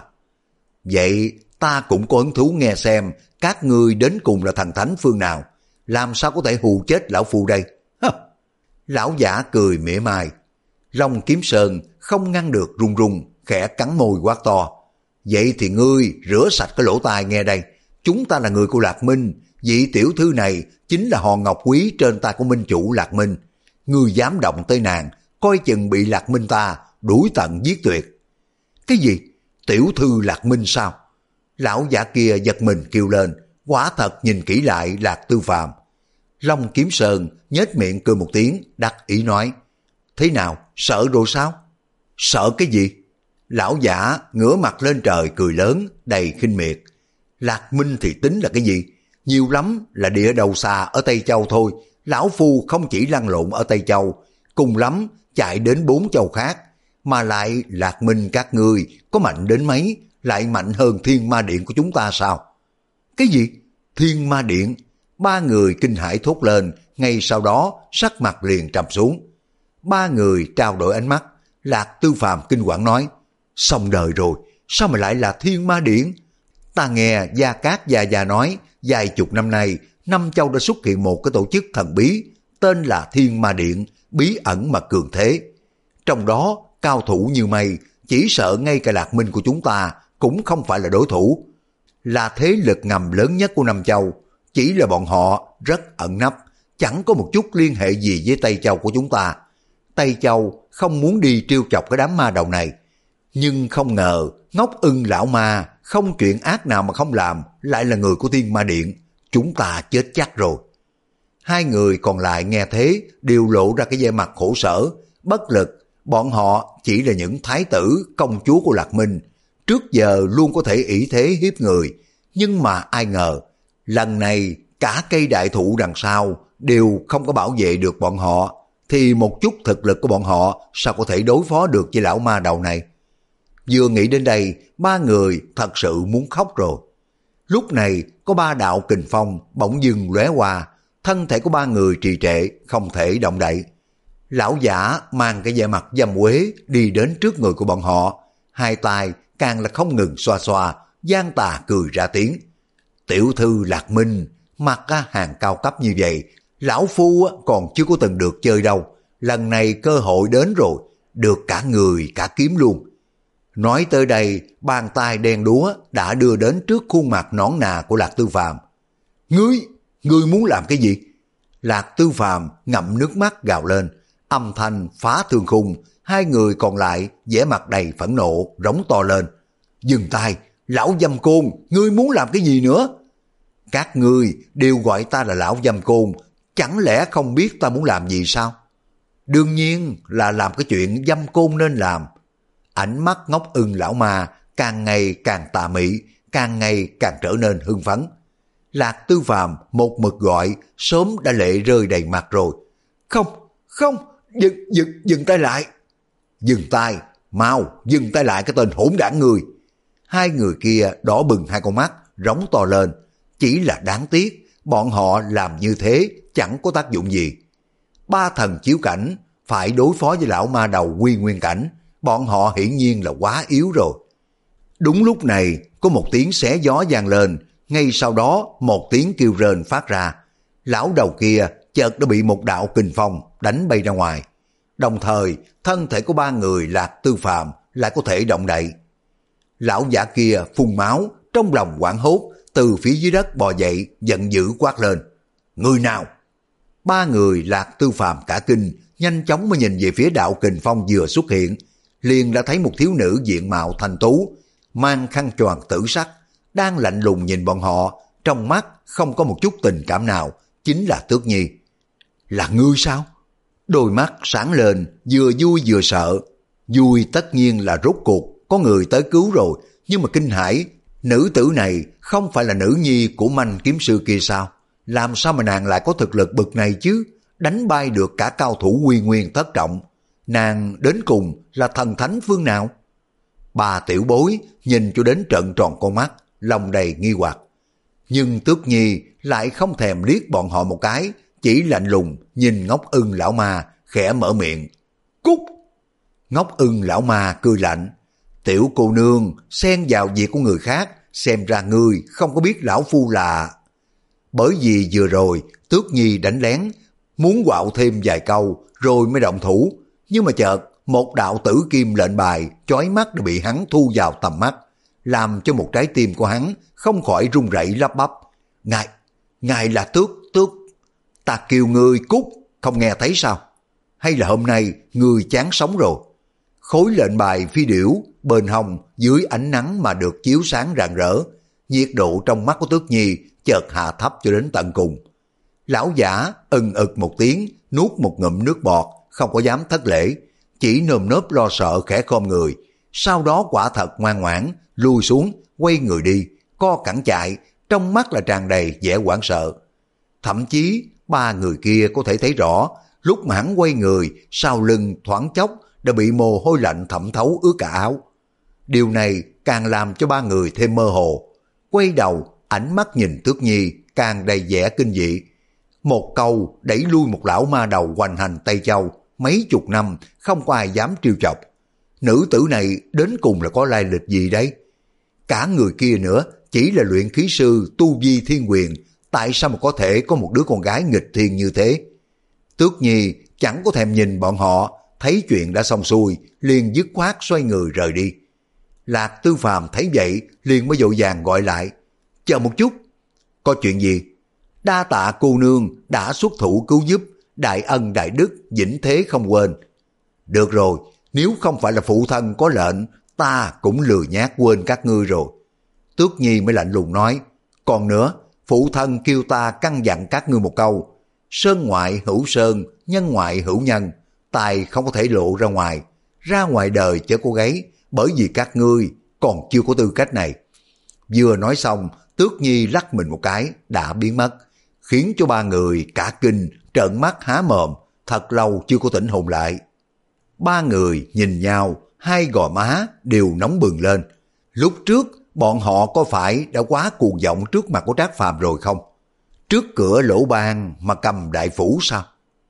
Vậy ta cũng có hứng thú nghe xem các ngươi đến cùng là thần thánh phương nào, làm sao có thể hù chết lão phu đây? Hả? Lão giả cười mỉa mai. Long Kiếm Sơn không ngăn được run run, khẽ cắn môi quát to. Vậy thì ngươi rửa sạch cái lỗ tai nghe đây. Chúng ta là người của Lạc Minh, vị tiểu thư này chính là hòn ngọc quý trên tay của minh chủ Lạc Minh. Ngươi dám động tới nàng, coi chừng bị Lạc Minh ta đuổi tận giết tuyệt. Cái gì? Tiểu thư Lạc Minh sao? Lão giả kia giật mình kêu lên, quả thật nhìn kỹ lại Lạc Tư Phàm. Long Kiếm Sơn nhếch miệng cười một tiếng, đắc ý nói, thế nào, sợ rồi sao? Sợ cái gì? Lão giả ngửa mặt lên trời cười lớn, đầy khinh miệt. Lạc Minh thì tính là cái gì? Nhiều lắm là địa đầu xà ở Tây Châu thôi. Lão phu không chỉ lăn lộn ở Tây Châu, cùng lắm chạy đến bốn châu khác. Mà lại Lạc Minh các ngươi có mạnh đến mấy, lại mạnh hơn Thiên Ma Điện của chúng ta sao? Cái gì? Thiên Ma Điện? Ba người kinh hãi thốt lên, ngay sau đó sắc mặt liền trầm xuống. Ba người trao đổi ánh mắt. Lạc Tư Phàm kinh quản nói, xong đời rồi, sao mà lại là Thiên Ma Điện? Ta nghe Gia Cát Gia Gia nói, vài chục năm nay, Năm Châu đã xuất hiện một cái tổ chức thần bí, tên là Thiên Ma Điện, bí ẩn mà cường thế. Trong đó, cao thủ như mây, chỉ sợ ngay cả Lạc Minh của chúng ta cũng không phải là đối thủ. Là thế lực ngầm lớn nhất của Năm Châu, chỉ là bọn họ rất ẩn nấp, chẳng có một chút liên hệ gì với Tây Châu của chúng ta. Tây Châu không muốn đi trêu chọc cái đám ma đầu này, nhưng không ngờ Ngốc Ưng lão ma không chuyện ác nào mà không làm, lại là người của Thiên Ma Điện. Chúng ta chết chắc rồi. Hai người còn lại nghe thế đều lộ ra cái vẻ mặt khổ sở, bất lực, bọn họ chỉ là những thái tử, công chúa của Lạc Minh, trước giờ luôn có thể ỷ thế hiếp người, nhưng mà ai ngờ, lần này cả cây đại thụ đằng sau đều không có bảo vệ được bọn họ, thì một chút thực lực của bọn họ sao có thể đối phó được với lão ma đầu này. Vừa nghĩ đến đây, ba người thật sự muốn khóc rồi. Lúc này có ba đạo kình phong bỗng dưng lóe qua, thân thể của ba người trì trệ, không thể động đậy. Lão giả mang cái vẻ mặt dâm quế đi đến trước người của bọn họ, hai tay càng là không ngừng xoa xoa, gian tà cười ra tiếng. Tiểu thư Lạc Minh, mặc hàng cao cấp như vậy, lão phu còn chưa có từng được chơi đâu, lần này cơ hội đến rồi, được cả người cả kiếm luôn. Nói tới đây, bàn tay đen đúa đã đưa đến trước khuôn mặt nõn nà của Lạc Tư Phàm. Ngươi, ngươi muốn làm cái gì? Lạc Tư Phàm ngậm nước mắt gào lên, âm thanh phá thương khung, hai người còn lại vẻ mặt đầy phẫn nộ, rống to lên. Dừng tay, lão dâm côn, ngươi muốn làm cái gì nữa? Các ngươi đều gọi ta là lão dâm côn, chẳng lẽ không biết ta muốn làm gì sao? Đương nhiên là làm cái chuyện dâm côn nên làm. Ánh mắt ngốc ưng lão ma càng ngày càng tà mị, càng ngày càng trở nên hưng phấn. Lạc Tư Phàm một mực gọi, sớm đã lệ rơi đầy mặt rồi. Không, không, dừng, dừng, dừng tay lại. Dừng tay, mau, dừng tay lại cái tên hỗn đản người. Hai người kia đỏ bừng hai con mắt, rống to lên. Chỉ là đáng tiếc, bọn họ làm như thế chẳng có tác dụng gì. Ba thần chiếu cảnh phải đối phó với lão ma đầu quy nguyên cảnh, bọn họ hiển nhiên là quá yếu rồi. Đúng lúc này, có một tiếng xé gió vang lên, ngay sau đó một tiếng kêu rên phát ra. Lão đầu kia chợt đã bị một đạo kình phong đánh bay ra ngoài. Đồng thời, thân thể của ba người Lạc Tư Phàm lại có thể động đậy. Lão giả kia phun máu, trong lòng hoảng hốt, từ phía dưới đất bò dậy, giận dữ quát lên. Người nào? Ba người Lạc Tư Phàm cả kinh, nhanh chóng mới nhìn về phía đạo kình phong vừa xuất hiện, liền đã thấy một thiếu nữ diện mạo thanh tú, mang khăn choàng tử sắc, đang lạnh lùng nhìn bọn họ, trong mắt không có một chút tình cảm nào, chính là Tước Nhi. Là ngươi sao? Đôi mắt sáng lên, vừa vui vừa sợ. Vui tất nhiên là rốt cuộc có người tới cứu rồi, nhưng mà kinh hãi, nữ tử này không phải là nữ nhi của Manh kiếm sư kia sao? Làm sao mà nàng lại có thực lực bực này chứ? Đánh bay được cả cao thủ quy nguyên thất trọng. Nàng đến cùng là thần thánh phương nào? Bà tiểu bối nhìn cho đến trợn tròn con mắt, lòng đầy nghi hoặc. Nhưng Tước Nhi lại không thèm liếc bọn họ một cái, chỉ lạnh lùng nhìn ngốc ưng lão ma, khẽ mở miệng. Cút! Ngốc ưng lão ma cười lạnh. Tiểu cô nương xen vào việc của người khác, xem ra ngươi không có biết lão phu là... Bởi vì vừa rồi Tước Nhi đánh lén, muốn quạo thêm vài câu rồi mới động thủ, nhưng mà chợt một đạo tử kim lệnh bài chói mắt đã bị hắn thu vào tầm mắt, làm cho một trái tim của hắn không khỏi run rẩy lắp bắp. Ngài, ngài là Tước, Tước, ta kêu ngươi cút, không nghe thấy sao? Hay là hôm nay ngươi chán sống rồi? Khối lệnh bài phi điểu bên hông dưới ánh nắng mà được chiếu sáng rạng rỡ, nhiệt độ trong mắt của Tước Nhi chợt hạ thấp cho đến tận cùng. Lão giả ừng ực một tiếng, nuốt một ngụm nước bọt, không có dám thất lễ, chỉ nơm nớp lo sợ khẽ khom người, sau đó quả thật ngoan ngoãn lui xuống, quay người đi, co cẳng chạy, trong mắt là tràn đầy vẻ hoảng sợ. Thậm chí ba người kia có thể thấy rõ, lúc mà hắn quay người, sau lưng thoáng chốc đã bị mồ hôi lạnh thẩm thấu ướt cả áo. Điều này càng làm cho ba người thêm mơ hồ. Quay đầu, ánh mắt nhìn Tước Nhi càng đầy vẻ kinh dị. Một câu đẩy lui một lão ma đầu hoành hành Tây Châu, mấy chục năm không có ai dám trêu chọc. Nữ tử này đến cùng là có lai lịch gì đấy? Cả người kia nữa chỉ là luyện khí sư tu vi thiên quyền, tại sao mà có thể có một đứa con gái nghịch thiên như thế? Tước Nhi chẳng có thèm nhìn bọn họ, thấy chuyện đã xong xuôi, liền dứt khoát xoay người rời đi. Lạc Tư Phàm thấy vậy, liền mới vội vàng gọi lại. Chờ một chút. Có chuyện gì? Đa tạ cô nương đã xuất thủ cứu giúp, đại ân đại đức, vĩnh thế không quên. Được rồi, nếu không phải là phụ thân có lệnh, ta cũng lười nhác quên các ngươi rồi. Tước Nhi mới lạnh lùng nói. Còn nữa, phụ thân kêu ta căn dặn các ngươi một câu. Sơn ngoại hữu sơn, nhân ngoại hữu nhân, tài không có thể lộ ra ngoài. ra ngoài đời chớ có gáy, bởi vì các ngươi còn chưa có tư cách này. Vừa nói xong, Tước Nhi lắc mình một cái, đã biến mất, khiến cho ba người cả kinh, trợn mắt há mồm, thật lâu chưa có tỉnh hồn lại. Ba người nhìn nhau, hai gò má đều nóng bừng lên. Lúc trước, bọn họ có phải đã quá cuồng vọng trước mặt của Trác Phàm rồi không? Trước cửa lỗ ban mà cầm đại phủ sao?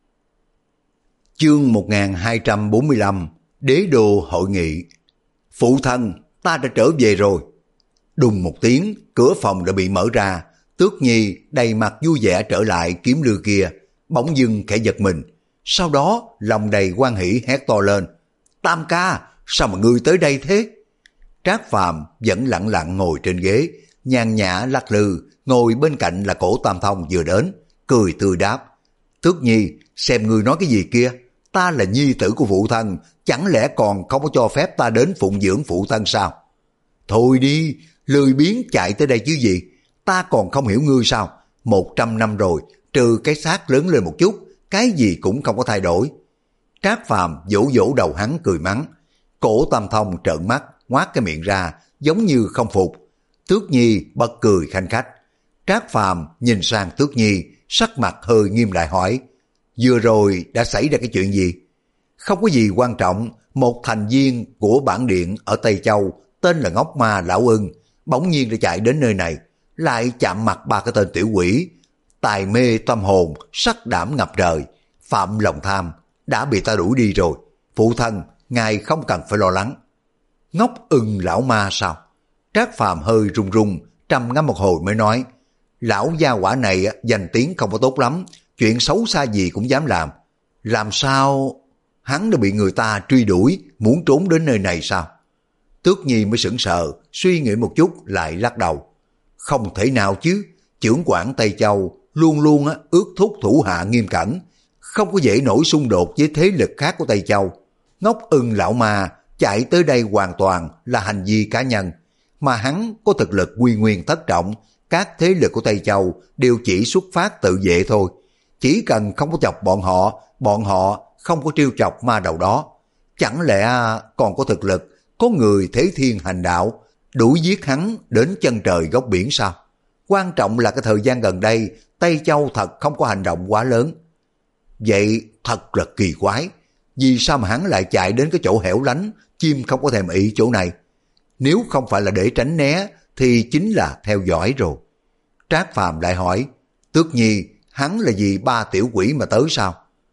Chương một nghìn hai trăm bốn mươi lăm, Đế đô hội nghị. Phụ thân, ta đã trở về rồi. Đùng một tiếng, cửa phòng đã bị mở ra. Tước Nhi đầy mặt vui vẻ trở lại kiếm lư kia, bỗng dưng khẽ giật mình. Sau đó lòng đầy hoan hỉ hét to lên: Tam ca, sao mà ngươi tới đây thế? Trác Phàm vẫn lặng lặng ngồi trên ghế, nhàn nhã lắc lư, ngồi bên cạnh là Cổ Tam Thông vừa đến, cười tươi đáp: Tước Nhi, xem ngươi nói cái gì kia? Ta là nhi tử của phụ thân, chẳng lẽ còn không có cho phép ta đến phụng dưỡng phụ thân sao? Thôi đi, lười biếng chạy tới đây chứ gì? Ta còn không hiểu ngươi sao? Một trăm năm rồi, trừ cái xác lớn lên một chút, cái gì cũng không có thay đổi. Trác Phàm vỗ vỗ đầu hắn cười mắng. Cổ Tam Thông trợn mắt, ngoác cái miệng ra, giống như không phục. Tước Nhi bật cười khanh khách. Trác Phàm nhìn sang Tước Nhi, sắc mặt hơi nghiêm lại hỏi: Vừa rồi đã xảy ra cái chuyện gì? Không có gì quan trọng, một thành viên của bản điện ở Tây Châu tên là Ngốc Ma Lão Ưng bỗng nhiên đã chạy đến nơi này, lại chạm mặt ba cái tên tiểu quỷ, tài mê tâm hồn, sắc đảm ngập trời, phạm lòng tham, đã bị ta đuổi đi rồi. Phụ thân, ngài không cần phải lo lắng. Ngốc Ưng lão ma sao? Trác Phàm hơi run run, trầm ngâm một hồi mới nói: Lão gia quả này danh tiếng không có tốt lắm, chuyện xấu xa gì cũng dám làm. Làm sao? Hắn đã bị người ta truy đuổi, muốn trốn đến nơi này sao? Tước Nhi mới sững sờ, suy nghĩ một chút lại lắc đầu. Không thể nào chứ, chưởng quản Tây Châu luôn luôn ước thúc thủ hạ nghiêm cẩn, không có dễ nổi xung đột với thế lực khác của Tây Châu. Ngốc Ưng lão ma chạy tới đây hoàn toàn là hành vi cá nhân, mà hắn có thực lực quy nguyên thất trọng, các thế lực của Tây Châu đều chỉ xuất phát tự vệ thôi. Chỉ cần không có chọc bọn họ, bọn họ không có trêu chọc ma đầu đó. Chẳng lẽ còn có thực lực, có người thế thiên hành đạo, đuổi giết hắn đến chân trời góc biển sao? Quan trọng là cái thời gian gần đây, Tây Châu thật không có hành động quá lớn. Vậy thật là kỳ quái, vì sao mà hắn lại chạy đến cái chỗ hẻo lánh, chim không có thèm ị chỗ này? Nếu không phải là để tránh né, thì chính là theo dõi rồi. Trác Phàm lại hỏi: Tước Nhi, hắn là vì ba tiểu quỷ mà tới sao?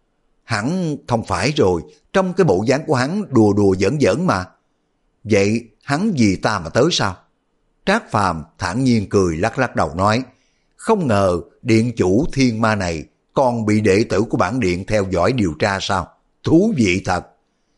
Hắn không phải rồi, trong cái bộ dáng của hắn đùa đùa giỡn giỡn mà. Vậy hắn vì ta mà tới sao? Trác Phàm thản nhiên cười lắc lắc đầu nói: Không ngờ điện chủ thiên ma này còn bị đệ tử của bản điện theo dõi điều tra sao? Thú vị thật.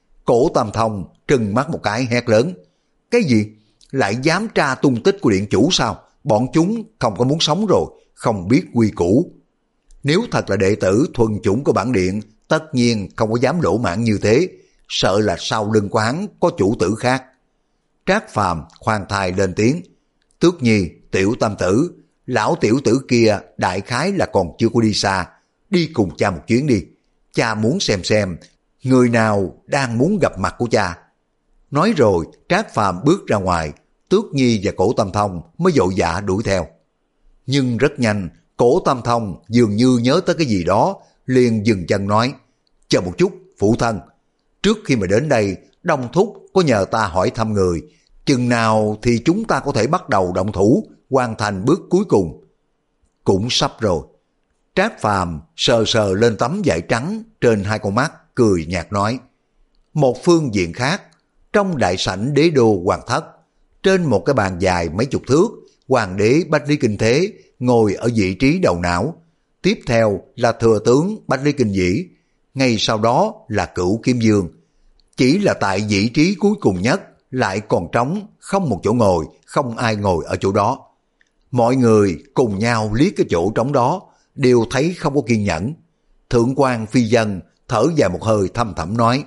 Cổ Tam Thông trừng mắt một cái hét lớn: Cái gì? Lại dám tra tung tích của điện chủ sao? Bọn chúng không có muốn sống rồi, không biết quy củ. Nếu thật là đệ tử thuần chủng của bản điện, tất nhiên không có dám lỗ mãng như thế, sợ là sau lưng của hắn có chủ tử khác. Trác Phàm khoan thai lên tiếng: Tước Nhi, tiểu tam tử, lão tiểu tử kia đại khái là còn chưa có đi xa, đi cùng cha một chuyến đi. Cha muốn xem xem người nào đang muốn gặp mặt của cha. Nói rồi Trác Phàm bước ra ngoài, Tước Nhi và Cổ Tam Thông mới vội vã đuổi theo. Nhưng rất nhanh, Cổ Tam Thông dường như nhớ tới cái gì đó, liền dừng chân nói: Chờ một chút, phụ thân. Trước khi mà đến đây, Đông Thúc có nhờ ta hỏi thăm người, chừng nào thì chúng ta có thể bắt đầu động thủ, hoàn thành bước cuối cùng. Cũng sắp rồi. Trác Phàm sờ sờ lên tấm vải trắng trên hai con mắt, cười nhạt nói. Một phương diện khác, trong đại sảnh đế đô hoàng thất, trên một cái bàn dài mấy chục thước, hoàng đế Bách Lý Kinh Thế ngồi ở vị trí đầu não. Tiếp theo là thừa tướng Bách Lý Kinh Dĩ, ngay sau đó là Cửu Kiếm Dương. Chỉ là tại vị trí cuối cùng nhất lại còn trống, không một chỗ ngồi, không ai ngồi ở chỗ đó. Mọi người cùng nhau liếc cái chỗ trống đó, đều thấy không có kiên nhẫn. Thượng quan Phi Dân thở dài một hơi thâm thẳm nói: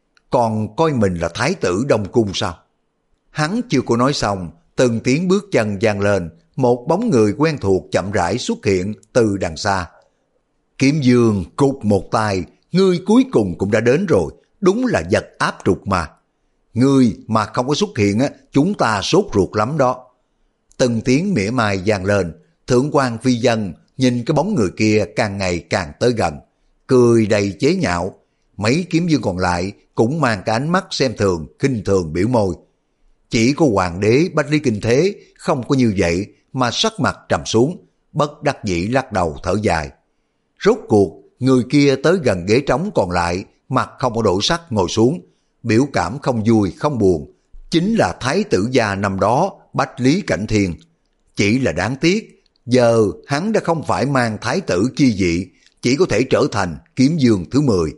Còn coi mình là thái tử Đông Cung sao? Hắn chưa có nói xong, từng tiếng bước chân vang lên, một bóng người quen thuộc chậm rãi xuất hiện từ đằng xa. Kiếm Dương cụt một tay, ngươi cuối cùng cũng đã đến rồi, đúng là vật áp trục mà. Ngươi mà không có xuất hiện á, chúng ta sốt ruột lắm đó. Từng tiếng mỉa mai vang lên, Thượng quan Phi Dân nhìn cái bóng người kia càng ngày càng tới gần, cười đầy chế nhạo. Mấy kiếm vương còn lại cũng mang cái ánh mắt xem thường, khinh thường biểu môi. Chỉ có hoàng đế Bách Lý Kinh Thế không có như vậy mà sắc mặt trầm xuống, bất đắc dĩ lắc đầu thở dài. Rốt cuộc, người kia tới gần ghế trống còn lại, mặt không có đổi sắc ngồi xuống, biểu cảm không vui không buồn, chính là thái tử gia năm đó Bách Lý Cảnh Thiên. Chỉ là đáng tiếc, giờ hắn đã không phải mang thái tử chi vị, chỉ có thể trở thành kiếm vương thứ mười.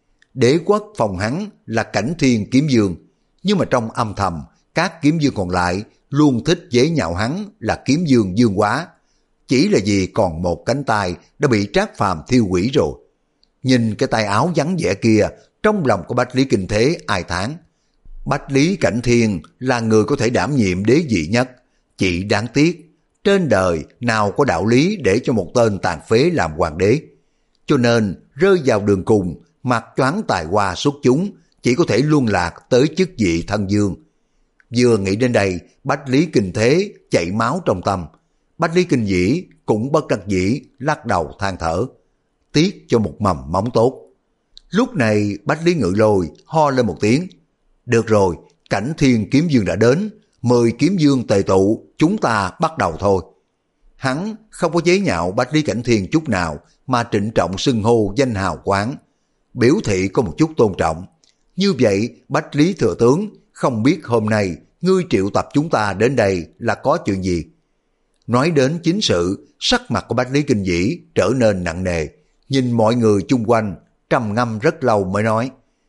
Đế quốc phong hắn là Cảnh Thiên kiếm vương, nhưng mà trong âm thầm, các kiếm vương còn lại luôn thích chế nhạo hắn là kiếm vương Dương Quá. Chỉ là vì còn một cánh tay đã bị Trác Phàm thiêu hủy rồi. Nhìn cái tay áo vắng vẻ kia, trong lòng của Bách Lý Kinh Thế ai thán. Bách Lý Cảnh Thiên là người có thể đảm nhiệm đế vị nhất. Chỉ đáng tiếc, trên đời nào có đạo lý để cho một tên tàn phế làm hoàng đế. Cho nên rơi vào đường cùng, mặt choáng tài hoa xuất chúng, chỉ có thể luân lạc tới chức vị thân vương. Vừa nghĩ đến đây, Bách Lý Kinh Thế chảy máu trong tâm. Bách Lý Kinh Dĩ cũng bất đắc dĩ lắc đầu than thở. Tiếc cho một mầm móng tốt. Lúc này Bách Lý Ngự Lôi ho lên một tiếng. Được rồi, Cảnh Thiên kiếm vương đã đến, mười kiếm vương tề tụ, chúng ta bắt đầu thôi. Hắn không có chế nhạo Bách Lý Cảnh Thiên chút nào, mà trịnh trọng xưng hô danh hào quán, biểu thị có một chút tôn trọng. Như vậy Bách Lý thừa tướng, không biết hôm nay ngươi triệu tập chúng ta đến đây là có chuyện gì? Nói đến chính sự, sắc mặt của Bách Lý Kinh Dĩ trở nên nặng nề, nhìn mọi người chung quanh, trầm ngâm rất lâu mới nói.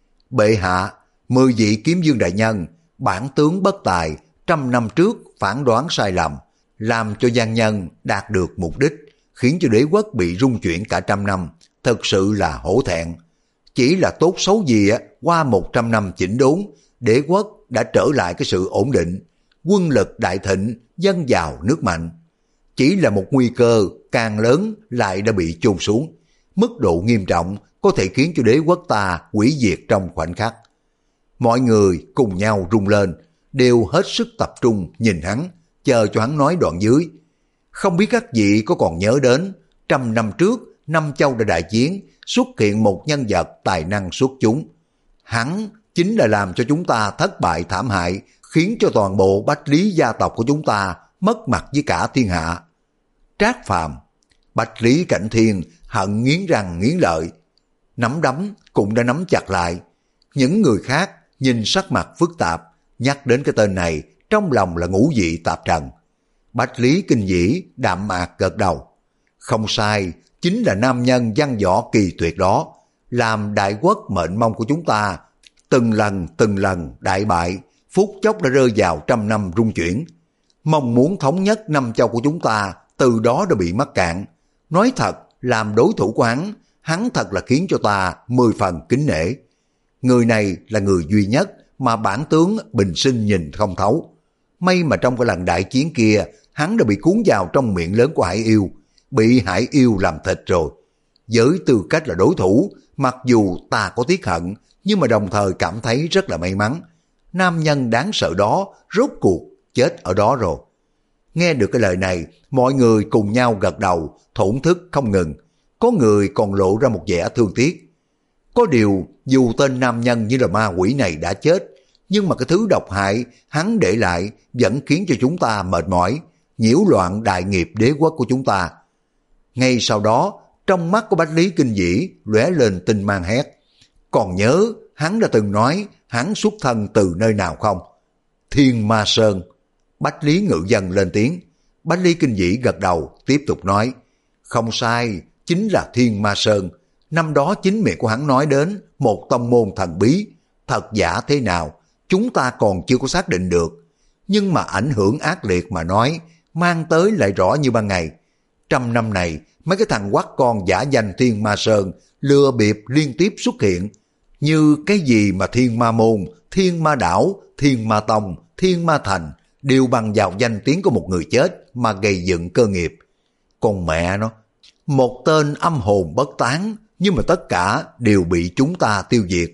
Bệ hạ, mười vị kiếm vương đại nhân, bản tướng bất tài, trăm năm trước phán đoán sai lầm, làm cho gian nhân đạt được mục đích, khiến cho đế quốc bị rung chuyển cả trăm năm, thật sự là hổ thẹn. Chỉ là tốt xấu gì á, qua một trăm năm chỉnh đốn, đế quốc đã trở lại cái sự ổn định, quân lực đại thịnh, dân giàu nước mạnh. Chỉ là một nguy cơ càng lớn lại đã bị chôn xuống, mức độ nghiêm trọng có thể khiến cho đế quốc ta hủy diệt trong khoảnh khắc. Mọi người cùng nhau rung lên, đều hết sức tập trung nhìn hắn, chờ cho hắn nói đoạn dưới. Không biết các vị có còn nhớ đến, trăm năm trước, Năm Châu đã đại chiến, xuất hiện một nhân vật tài năng xuất chúng. Hắn chính là làm cho chúng ta thất bại thảm hại, khiến cho toàn bộ Bách Lý gia tộc của chúng ta mất mặt với cả thiên hạ. Trác Phàm. Bách Lý Cảnh Thiên hận nghiến răng nghiến lợi, nắm đấm cũng đã nắm chặt lại. Những người khác nhìn sắc mặt phức tạp, nhắc đến cái tên này trong lòng là ngũ vị tạp trần. Bách Lý Kinh Dĩ đạm mạc gật đầu. Không sai, chính là nam nhân văn võ kỳ tuyệt đó, làm đại quốc mệnh mong của chúng ta từng lần từng lần đại bại, phút chốc đã rơi vào trăm năm rung chuyển. Mong muốn thống nhất năm châu của chúng ta từ đó đã bị mắc cạn. Nói thật, làm đối thủ của hắn, hắn thật là khiến cho ta mười phần kính nể. Người này là người duy nhất mà bản tướng bình sinh nhìn không thấu. May mà trong cái lần đại chiến kia, hắn đã bị cuốn vào trong miệng lớn của Hải Yêu, bị Hải Yêu làm thịt rồi. Với tư cách là đối thủ, mặc dù ta có tiếc hận, nhưng mà đồng thời cảm thấy rất là may mắn. Nam nhân đáng sợ đó rốt cuộc chết ở đó rồi. Nghe được cái lời này, mọi người cùng nhau gật đầu, thổn thức không ngừng. Có người còn lộ ra một vẻ thương tiếc. Có điều, dù tên nam nhân như là ma quỷ này đã chết, nhưng mà cái thứ độc hại hắn để lại vẫn khiến cho chúng ta mệt mỏi, nhiễu loạn đại nghiệp đế quốc của chúng ta. Ngay sau đó, trong mắt của Bách Lý Kinh Dĩ lóe lên tinh mang hét. Còn nhớ hắn đã từng nói hắn xuất thân từ nơi nào không? Thiên Ma Sơn. Bách Lý Ngự Dân lên tiếng. Bách Lý Kinh Dĩ gật đầu tiếp tục nói. Không sai, chính là Thiên Ma Sơn. Năm đó chính miệng của hắn nói đến một tông môn thần bí. Thật giả thế nào, chúng ta còn chưa có xác định được. Nhưng mà ảnh hưởng ác liệt mà nói, mang tới lại rõ như ban ngày. Trăm năm này, mấy cái thằng quắt con giả danh Thiên Ma Sơn lừa bịp liên tiếp xuất hiện. Như cái gì mà Thiên Ma Môn, Thiên Ma Đảo, Thiên Ma Tông, Thiên Ma Thành đều bằng vào danh tiếng của một người chết mà gây dựng cơ nghiệp. Còn mẹ nó, một tên âm hồn bất tán, nhưng mà tất cả đều bị chúng ta tiêu diệt.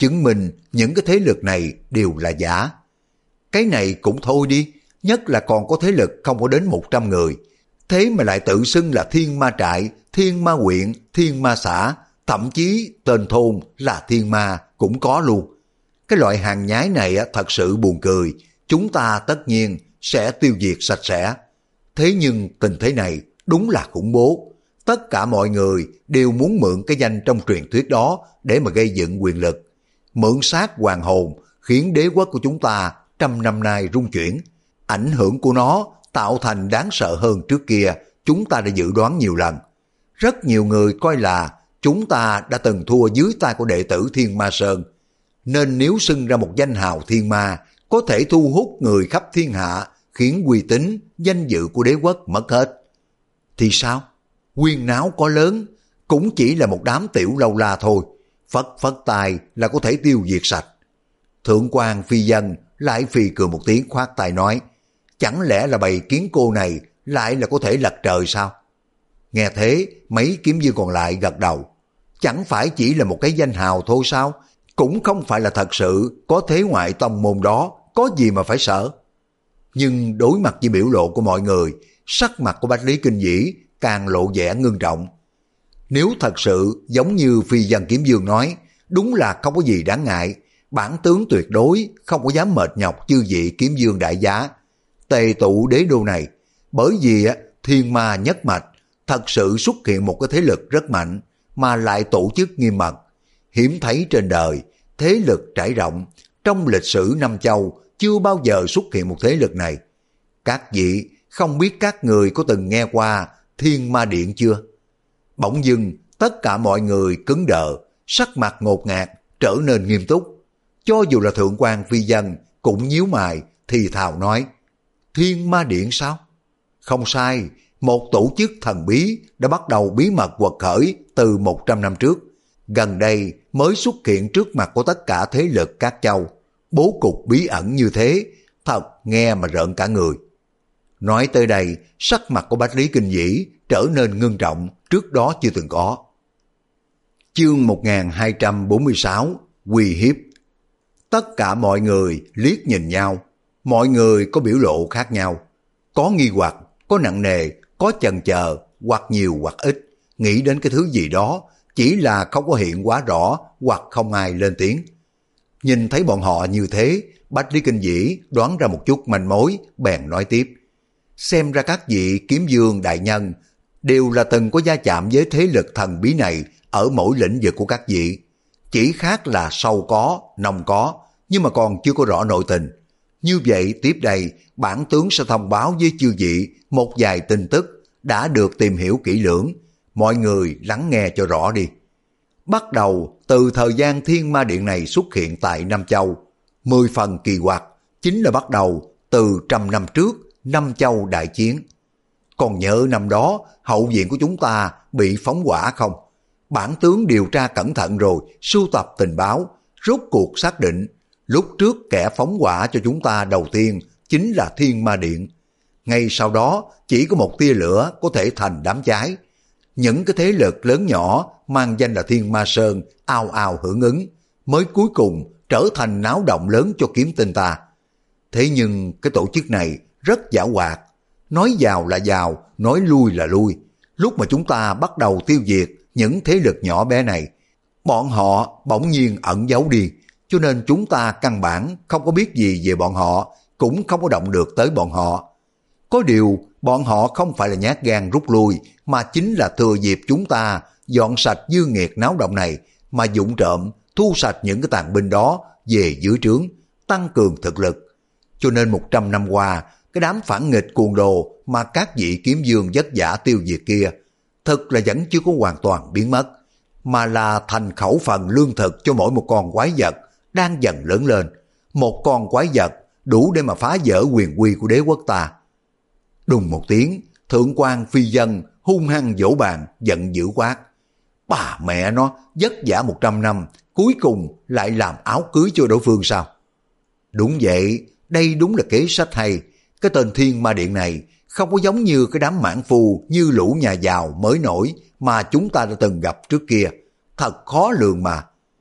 chứng minh những cái thế lực này đều là giả. Cái này cũng thôi đi, nhất là còn có thế lực không có đến một trăm người. Thế mà lại tự xưng là Thiên Ma Trại, Thiên Ma Huyện, Thiên Ma Xã, thậm chí tên thôn là Thiên Ma cũng có luôn. Cái loại hàng nhái này thật sự buồn cười, chúng ta tất nhiên sẽ tiêu diệt sạch sẽ. Thế nhưng tình thế này đúng là khủng bố. Tất cả mọi người đều muốn mượn cái danh trong truyền thuyết đó để mà gây dựng quyền lực. Mượn xác hoàng hồn khiến đế quốc của chúng ta trăm năm nay rung chuyển. Ảnh hưởng của nó tạo thành đáng sợ hơn trước kia chúng ta đã dự đoán nhiều lần. Rất nhiều người coi là chúng ta đã từng thua dưới tay của đệ tử Thiên Ma Sơn. Nên nếu xưng ra một danh hào Thiên Ma có thể thu hút người khắp thiên hạ, khiến uy tín, danh dự của đế quốc mất hết. Thì sao? Huyên náo có lớn, cũng chỉ là một đám tiểu lâu la thôi. Phất phất tài là có thể tiêu diệt sạch. Thượng quan Phi Dân lại phì cười một tiếng khoát tay nói, chẳng lẽ là bầy kiến cô này lại là có thể lật trời sao? Nghe thế, mấy kiếm viên còn lại gật đầu. Chẳng phải chỉ là một cái danh hào thôi sao? Cũng không phải là thật sự có thế ngoại tông môn đó, có gì mà phải sợ. Nhưng đối mặt với biểu lộ của mọi người, sắc mặt của Bách Lý Kinh Vĩ càng lộ vẻ ngưng trọng. Nếu thật sự giống như Phi Dân Kiếm Dương nói, đúng là không có gì đáng ngại, bản tướng tuyệt đối không có dám mệt nhọc chư vị kiếm dương đại giá, tề tụ đế đô này, bởi vì Thiên Ma nhất mạch thật sự xuất hiện một cái thế lực rất mạnh mà lại tổ chức nghiêm mật, hiếm thấy trên đời, thế lực trải rộng, trong lịch sử Năm Châu chưa bao giờ xuất hiện một thế lực này. Các vị không biết các người có từng nghe qua Thiên Ma Điện chưa? Bỗng dưng tất cả mọi người cứng đờ, sắc mặt ngột ngạt, trở nên nghiêm túc. Cho dù là Thượng quan Phi Dân cũng nhíu mày thì thào nói, Thiên Ma Điện sao? Không sai, một tổ chức thần bí đã bắt đầu bí mật quật khởi từ một trăm năm trước. Gần đây mới xuất hiện trước mặt của tất cả thế lực các châu. Bố cục bí ẩn như thế, thật nghe mà rợn cả người. Nói tới đây, sắc mặt của Bách Lý Kinh Vĩ trở nên ngưng trọng, trước đó chưa từng có. Chương một nghìn hai trăm bốn mươi sáu, Uy hiếp. Tất cả mọi người liếc nhìn nhau, mọi người có biểu lộ khác nhau. Có nghi hoặc, có nặng nề, có chần chờ, hoặc nhiều hoặc ít, nghĩ đến cái thứ gì đó, chỉ là không có hiện quá rõ hoặc không ai lên tiếng. Nhìn thấy bọn họ như thế, Bách Lý Kinh Vĩ đoán ra một chút manh mối, bèn nói tiếp. Xem ra các vị kiếm dương đại nhân đều là từng có gia chạm với thế lực thần bí này ở mỗi lĩnh vực của các vị. Chỉ khác là sâu có, nông có, nhưng mà còn chưa có rõ nội tình. Như vậy tiếp đây, bản tướng sẽ thông báo với chư vị một vài tin tức đã được tìm hiểu kỹ lưỡng. Mọi người lắng nghe cho rõ đi. Bắt đầu từ thời gian Thiên Ma Điện này xuất hiện tại Nam Châu, mười phần kỳ quặc chính là bắt đầu từ trăm năm trước, Nam Châu đại chiến. Còn nhớ năm đó hậu viện của chúng ta bị phóng hỏa không? Bản tướng điều tra cẩn thận rồi, sưu tập tình báo, rốt cuộc xác định lúc trước kẻ phóng hỏa cho chúng ta đầu tiên chính là Thiên Ma Điện. Ngay sau đó chỉ có một tia lửa có thể thành đám cháy. Những cái thế lực lớn nhỏ mang danh là Thiên Ma Sơn ào ào hưởng ứng, mới cuối cùng trở thành náo động lớn cho kiếm tinh ta. Thế nhưng cái tổ chức này rất giảo hoạt, nói vào là vào, nói lui là lui. Lúc mà chúng ta bắt đầu tiêu diệt những thế lực nhỏ bé này, bọn họ bỗng nhiên ẩn giấu đi, cho nên chúng ta căn bản không có biết gì về bọn họ, cũng không có động được tới bọn họ. Có điều bọn họ không phải là nhát gan rút lui, mà chính là thừa dịp chúng ta dọn sạch dư nghiệt náo động này mà vụng trộm thu sạch những cái tàn binh đó về dưới trướng, tăng cường thực lực. Cho nên một trăm năm qua, cái đám phản nghịch cuồng đồ mà các vị kiếm dương vất vả tiêu diệt kia, thực là vẫn chưa có hoàn toàn biến mất, mà là thành khẩu phần lương thực cho mỗi một con quái vật đang dần lớn lên. Một con quái vật đủ để mà phá vỡ quyền quy của đế quốc ta. Đùng một tiếng, Thượng quan Phi Dân hung hăng vỗ bàn, giận dữ quát. Bà mẹ nó, vất vả một trăm năm, cuối cùng lại làm áo cưới cho đối phương sao? Đúng vậy, đây đúng là kế sách hay. Cái tên Thiên Ma Điện này không có giống như cái đám mãn phu như lũ nhà giàu mới nổi mà chúng ta đã từng gặp trước kia. Thật khó lường mà.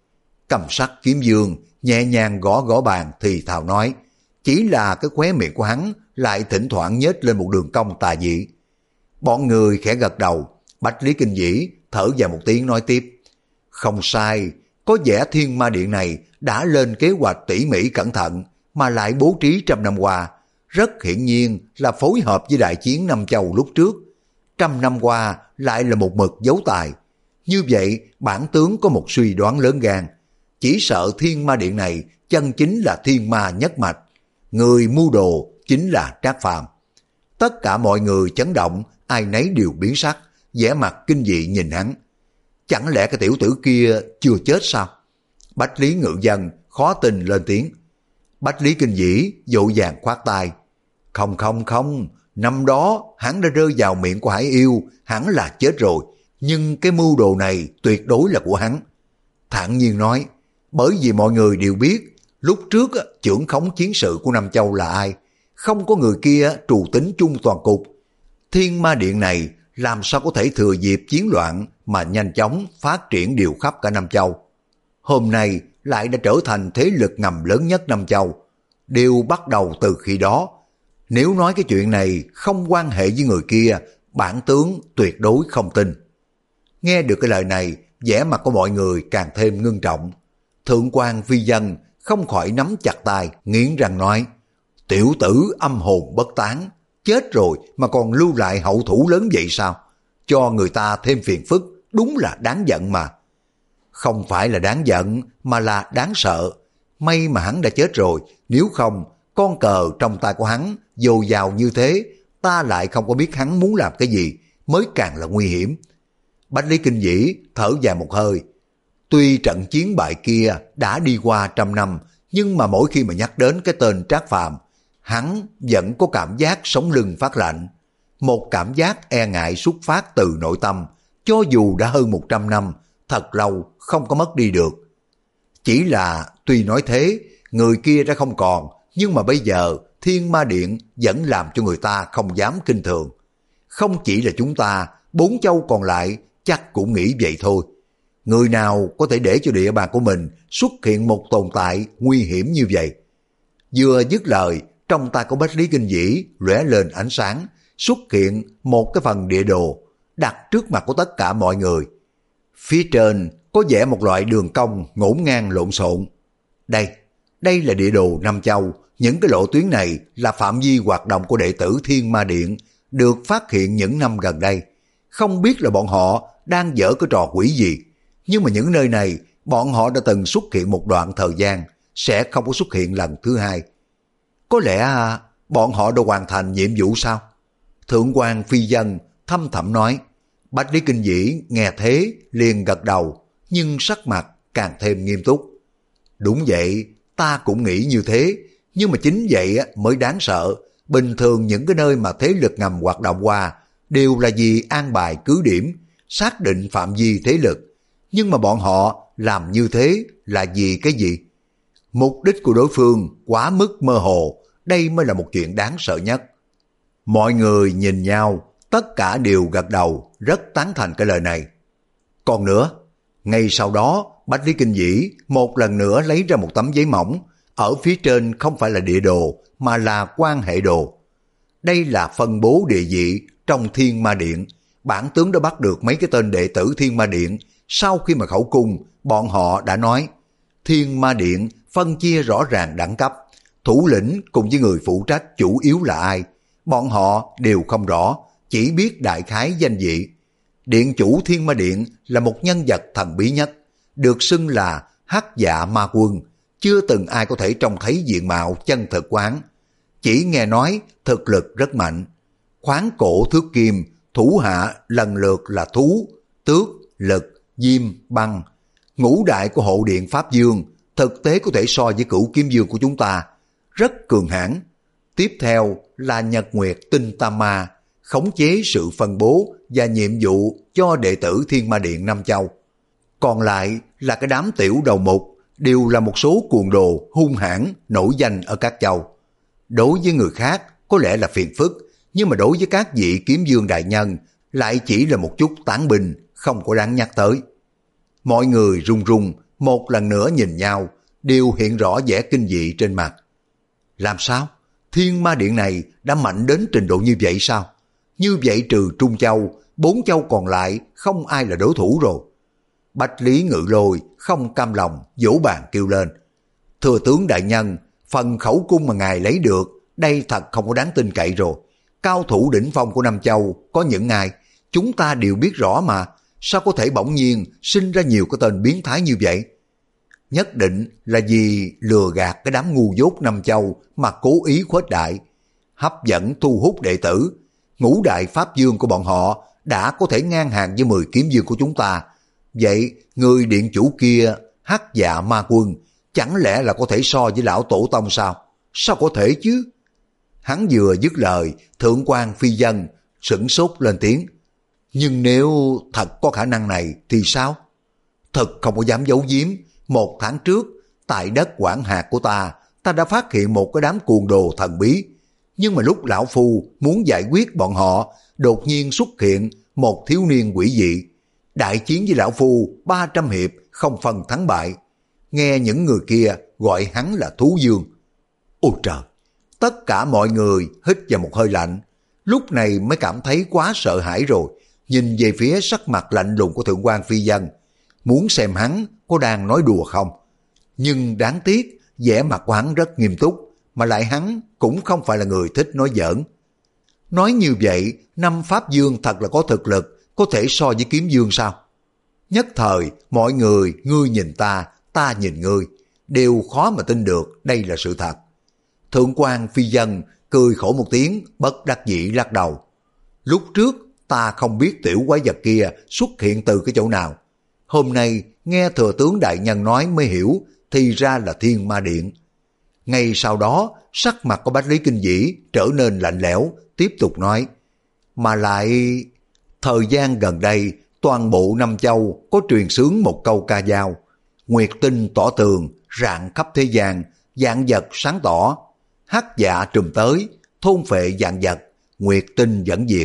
Cầm sắc kiếm dương nhẹ nhàng gõ gõ bàn thì thào nói, chỉ là cái khóe miệng của hắn lại thỉnh thoảng nhếch lên một đường cong tà dị. Bọn người khẽ gật đầu, Bách Lý Kinh Vĩ thở dài một tiếng nói tiếp, không sai, có vẻ Thiên Ma Điện này đã lên kế hoạch tỉ mỉ cẩn thận mà lại bố trí trăm năm qua, rất hiển nhiên là phối hợp với đại chiến Nam Châu lúc trước. Trăm năm qua lại là một mực giấu tài. Như vậy bản tướng có một suy đoán lớn gan, chỉ sợ Thiên Ma Điện này chân chính là thiên ma nhất mạch, người mưu đồ chính là Trác Phàm. Tất cả mọi người chấn động, ai nấy đều biến sắc, vẻ mặt kinh dị nhìn hắn. Chẳng lẽ cái tiểu tử kia chưa chết sao? Bách Lý Ngự Dân khó tin lên tiếng. Bách Lý Kinh Vĩ vội vàng khoát tay, không không không, năm đó hắn đã rơi vào miệng của Hải Yêu, hắn là chết rồi, nhưng cái mưu đồ này tuyệt đối là của hắn. Thản nhiên nói, bởi vì mọi người đều biết, lúc trước trưởng khống chiến sự của Nam Châu là ai, không có người kia trù tính chung toàn cục. Thiên Ma Điện này làm sao có thể thừa dịp chiến loạn mà nhanh chóng phát triển điều khắp cả Nam Châu. Hôm nay lại đã trở thành thế lực ngầm lớn nhất Nam Châu, đều bắt đầu từ khi đó. Nếu nói cái chuyện này không quan hệ với người kia, bản tướng tuyệt đối không tin. Nghe được cái lời này, vẻ mặt của mọi người càng thêm ngưng trọng. Thượng quan Phi Dân không khỏi nắm chặt tay, nghiến răng nói, tiểu tử âm hồn bất tán, chết rồi mà còn lưu lại hậu thủ lớn vậy sao? Cho người ta thêm phiền phức, đúng là đáng giận mà. Không phải là đáng giận, mà là đáng sợ. May mà hắn đã chết rồi, nếu không, con cờ trong tay của hắn dồi dào như thế, ta lại không có biết hắn muốn làm cái gì, mới càng là nguy hiểm. Bách Lý Kinh Vĩ thở dài một hơi. Tuy trận chiến bại kia đã đi qua trăm năm, nhưng mà mỗi khi mà nhắc đến cái tên Trác Phàm, hắn vẫn có cảm giác sống lưng phát lạnh. Một cảm giác e ngại xuất phát từ nội tâm, cho dù đã hơn một trăm năm, thật lâu không có mất đi được. Chỉ là tuy nói thế, người kia đã không còn, nhưng mà bây giờ Thiên Ma Điện vẫn làm cho người ta không dám kinh thường. Không chỉ là chúng ta, bốn châu còn lại chắc cũng nghĩ vậy thôi. Người nào có thể để cho địa bàn của mình xuất hiện một tồn tại nguy hiểm như vậy? Vừa dứt lời, trong tay của Bách Lý Kinh Vĩ lóe lên ánh sáng, xuất hiện một cái phần địa đồ đặt trước mặt của tất cả mọi người. Phía trên có vẽ một loại đường cong ngổn ngang lộn xộn. Đây, đây là địa đồ Nam Châu. Những cái lộ tuyến này là phạm vi hoạt động của đệ tử Thiên Ma Điện, được phát hiện những năm gần đây. Không biết là bọn họ đang dở cái trò quỷ gì, nhưng mà những nơi này bọn họ đã từng xuất hiện một đoạn thời gian, sẽ không có xuất hiện lần thứ hai. Có lẽ bọn họ đã hoàn thành nhiệm vụ sao? Thượng quan Phi Dân thâm thẳm nói. Bách Lý Kinh Vĩ nghe thế liền gật đầu, nhưng sắc mặt càng thêm nghiêm túc. Đúng vậy, ta cũng nghĩ như thế, nhưng mà chính vậy mới đáng sợ. Bình thường những cái nơi mà thế lực ngầm hoạt động qua đều là vì an bài cứ điểm, xác định phạm vi thế lực. Nhưng mà bọn họ làm như thế là vì cái gì? Mục đích của đối phương quá mức mơ hồ, đây mới là một chuyện đáng sợ nhất. Mọi người nhìn nhau, tất cả đều gật đầu, rất tán thành cái lời này. Còn nữa, ngay sau đó, Bách Lý Kinh Vĩ một lần nữa lấy ra một tấm giấy mỏng, ở phía trên không phải là địa đồ, mà là quan hệ đồ. Đây là phân bố địa vị trong Thiên Ma Điện. Bản tướng đã bắt được mấy cái tên đệ tử Thiên Ma Điện. Sau khi mà khẩu cung, bọn họ đã nói, Thiên Ma Điện phân chia rõ ràng đẳng cấp, thủ lĩnh cùng với người phụ trách chủ yếu là ai, bọn họ đều không rõ, chỉ biết đại khái danh vị. Điện chủ Thiên Ma Điện là một nhân vật thần bí nhất, được xưng là Hắc Dạ Ma Quân, chưa từng ai có thể trông thấy diện mạo chân thực của hắn. Chỉ nghe nói thực lực rất mạnh. Khoáng cổ thước kim, thủ hạ lần lượt là thú, tước, lực, diêm, băng. Ngũ đại của hộ điện Pháp Dương thực tế có thể so với cửu kiếm dương của chúng ta, rất cường hãn. Tiếp theo là Nhật Nguyệt Tinh Tam Ma, khống chế sự phân bố và nhiệm vụ cho đệ tử Thiên Ma Điện Nam Châu. Còn lại là cái đám tiểu đầu mục, đều là một số cuồng đồ hung hãn nổi danh ở các châu. Đối với người khác có lẽ là phiền phức, nhưng mà đối với các vị kiếm dương đại nhân lại chỉ là một chút tán binh, không có đáng nhắc tới. Mọi người run run, một lần nữa nhìn nhau, đều hiện rõ vẻ kinh dị trên mặt. Làm sao? Thiên ma điện này đã mạnh đến trình độ như vậy sao? Như vậy trừ Trung Châu, bốn châu còn lại không ai là đối thủ rồi. Bách Lý Ngự Lôi không cam lòng, vỗ bàn kêu lên. Thừa tướng đại nhân, phần khẩu cung mà ngài lấy được, đây thật không có đáng tin cậy rồi. Cao thủ đỉnh phong của Nam Châu có những ai, chúng ta đều biết rõ mà, sao có thể bỗng nhiên sinh ra nhiều cái tên biến thái như vậy? Nhất định là vì lừa gạt cái đám ngu dốt Nam Châu mà cố ý khuếch đại, hấp dẫn thu hút đệ tử. Ngũ đại pháp dương của bọn họ đã có thể ngang hàng với mười kiếm dương của chúng ta. Vậy người điện chủ kia, Hắc Dạ Ma Quân, chẳng lẽ là có thể so với lão tổ tông sao? Sao có thể chứ? Hắn vừa dứt lời, Thượng quan Phi Dân sửng sốt lên tiếng. Nhưng nếu thật có khả năng này thì sao? Thật không có dám giấu giếm, một tháng trước, tại đất Quảng Hạc của ta, ta đã phát hiện một cái đám cuồng đồ thần bí. Nhưng mà lúc lão phu muốn giải quyết bọn họ, đột nhiên xuất hiện một thiếu niên quỷ dị. Đại chiến với lão phu ba trăm hiệp không phân thắng bại. Nghe những người kia gọi hắn là Thú Dương. Ôi trời! Tất cả mọi người hít vào một hơi lạnh. Lúc này mới cảm thấy quá sợ hãi rồi. Nhìn về phía sắc mặt lạnh lùng của Thượng quan Phi Dân, muốn xem hắn có đang nói đùa không. Nhưng đáng tiếc, vẻ mặt của hắn rất nghiêm túc, mà lại hắn cũng không phải là người thích nói giỡn. Nói như vậy, năm Pháp Dương thật là có thực lực, có thể so với Kiếm Dương sao? Nhất thời, mọi người, ngươi nhìn ta, ta nhìn ngươi, đều khó mà tin được đây là sự thật. Thượng quan Phi Dân cười khổ một tiếng, bất đắc dĩ lắc đầu. Lúc trước, ta không biết tiểu quái vật kia xuất hiện từ cái chỗ nào. Hôm nay, nghe thừa tướng đại nhân nói mới hiểu, thì ra là Thiên Ma Điện. Ngay sau đó, sắc mặt của Bách Lý Kinh Dĩ trở nên lạnh lẽo, tiếp tục nói. Mà lại, thời gian gần đây, toàn bộ Nam Châu có truyền xướng một câu ca dao. Nguyệt tinh tỏ tường, rạng khắp thế gian, vạn vật sáng tỏ. Hắc dạ trùm tới, thôn phệ vạn vật, nguyệt tinh dẫn diệt.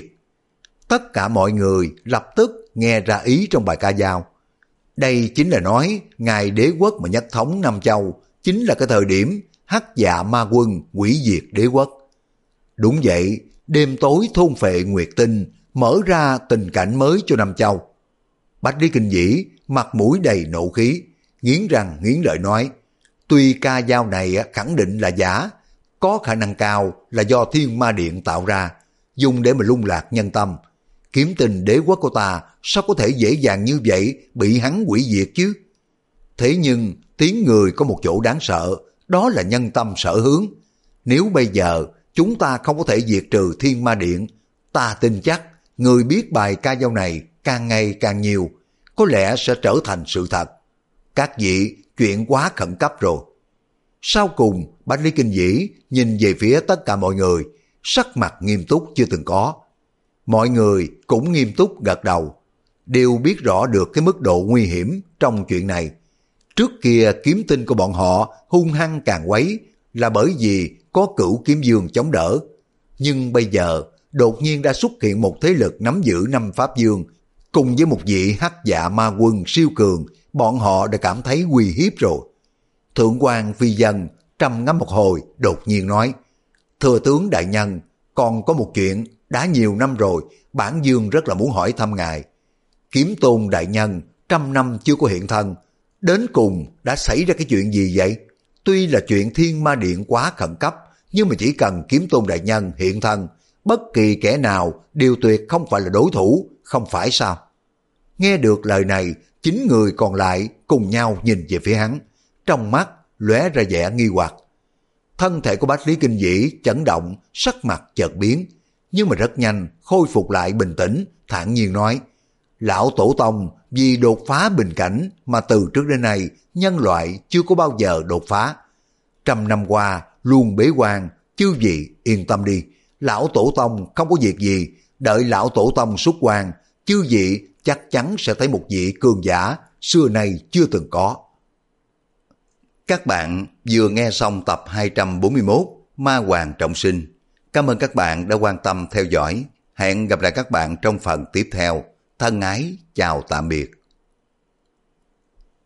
Tất cả mọi người lập tức nghe ra ý trong bài ca dao. Đây chính là nói, ngài đế quốc mà nhất thống Nam Châu, chính là cái thời điểm Hắc Dạ Ma Quân hủy diệt đế quốc. Đúng vậy, đêm tối thôn phệ nguyệt tinh, mở ra tình cảnh mới cho Nam Châu. Bách Lý Kinh Dĩ mặt mũi đầy nộ khí, nghiến răng nghiến lợi nói, tuy ca dao này khẳng định là giả, có khả năng cao là do Thiên Ma Điện tạo ra, dùng để mà lung lạc nhân tâm. Kiếm tình đế quốc của ta sao có thể dễ dàng như vậy bị hắn hủy diệt chứ? Thế nhưng tiếng người có một chỗ đáng sợ, đó là nhân tâm sở hướng. Nếu bây giờ chúng ta không có thể diệt trừ Thiên Ma Điện, ta tin chắc người biết bài ca dao này càng ngày càng nhiều, có lẽ sẽ trở thành sự thật. Các vị, chuyện quá khẩn cấp rồi. Sau cùng, Bách Lý Kinh Dĩ nhìn về phía tất cả mọi người, sắc mặt nghiêm túc chưa từng có. Mọi người cũng nghiêm túc gật đầu, đều biết rõ được cái mức độ nguy hiểm trong chuyện này. Trước kia kiếm tinh của bọn họ hung hăng càng quấy là bởi vì có Cửu Kiếm Dương chống đỡ. Nhưng bây giờ đột nhiên đã xuất hiện một thế lực nắm giữ năm Pháp Dương, cùng với một vị Hắc Dạ Ma Quân siêu cường, bọn họ đã cảm thấy uy hiếp rồi. Thượng quan Phi Dân trầm ngâm một hồi, đột nhiên nói, Thừa tướng đại nhân, còn có một chuyện đã nhiều năm rồi, bản Dương rất là muốn hỏi thăm ngài. Kiếm Tôn đại nhân trăm năm chưa có hiện thân, đến cùng đã xảy ra cái chuyện gì vậy? Tuy là chuyện Thiên Ma Điện quá khẩn cấp, nhưng mà chỉ cần Kiếm Tôn đại nhân hiện thân, bất kỳ kẻ nào đều tuyệt không phải là đối thủ, không phải sao? Nghe được lời này, chín người còn lại cùng nhau nhìn về phía hắn, trong mắt lóe ra vẻ nghi hoặc. Thân thể của Bách Lý Kinh Dĩ chấn động, sắc mặt chợt biến, nhưng mà rất nhanh khôi phục lại bình tĩnh, thản nhiên nói, lão tổ tông vì đột phá bình cảnh mà từ trước đến nay nhân loại chưa có bao giờ đột phá. Trăm năm qua luôn bế quan, chư vị yên tâm đi, lão tổ tông không có việc gì, đợi lão tổ tông xuất quan, chư vị chắc chắn sẽ thấy một vị cường giả xưa nay chưa từng có. Các bạn vừa nghe xong tập hai trăm bốn mươi mốt Ma Hoàng Trọng Sinh. Cảm ơn các bạn đã quan tâm theo dõi. Hẹn gặp lại các bạn trong phần tiếp theo. Thân ái, chào tạm biệt.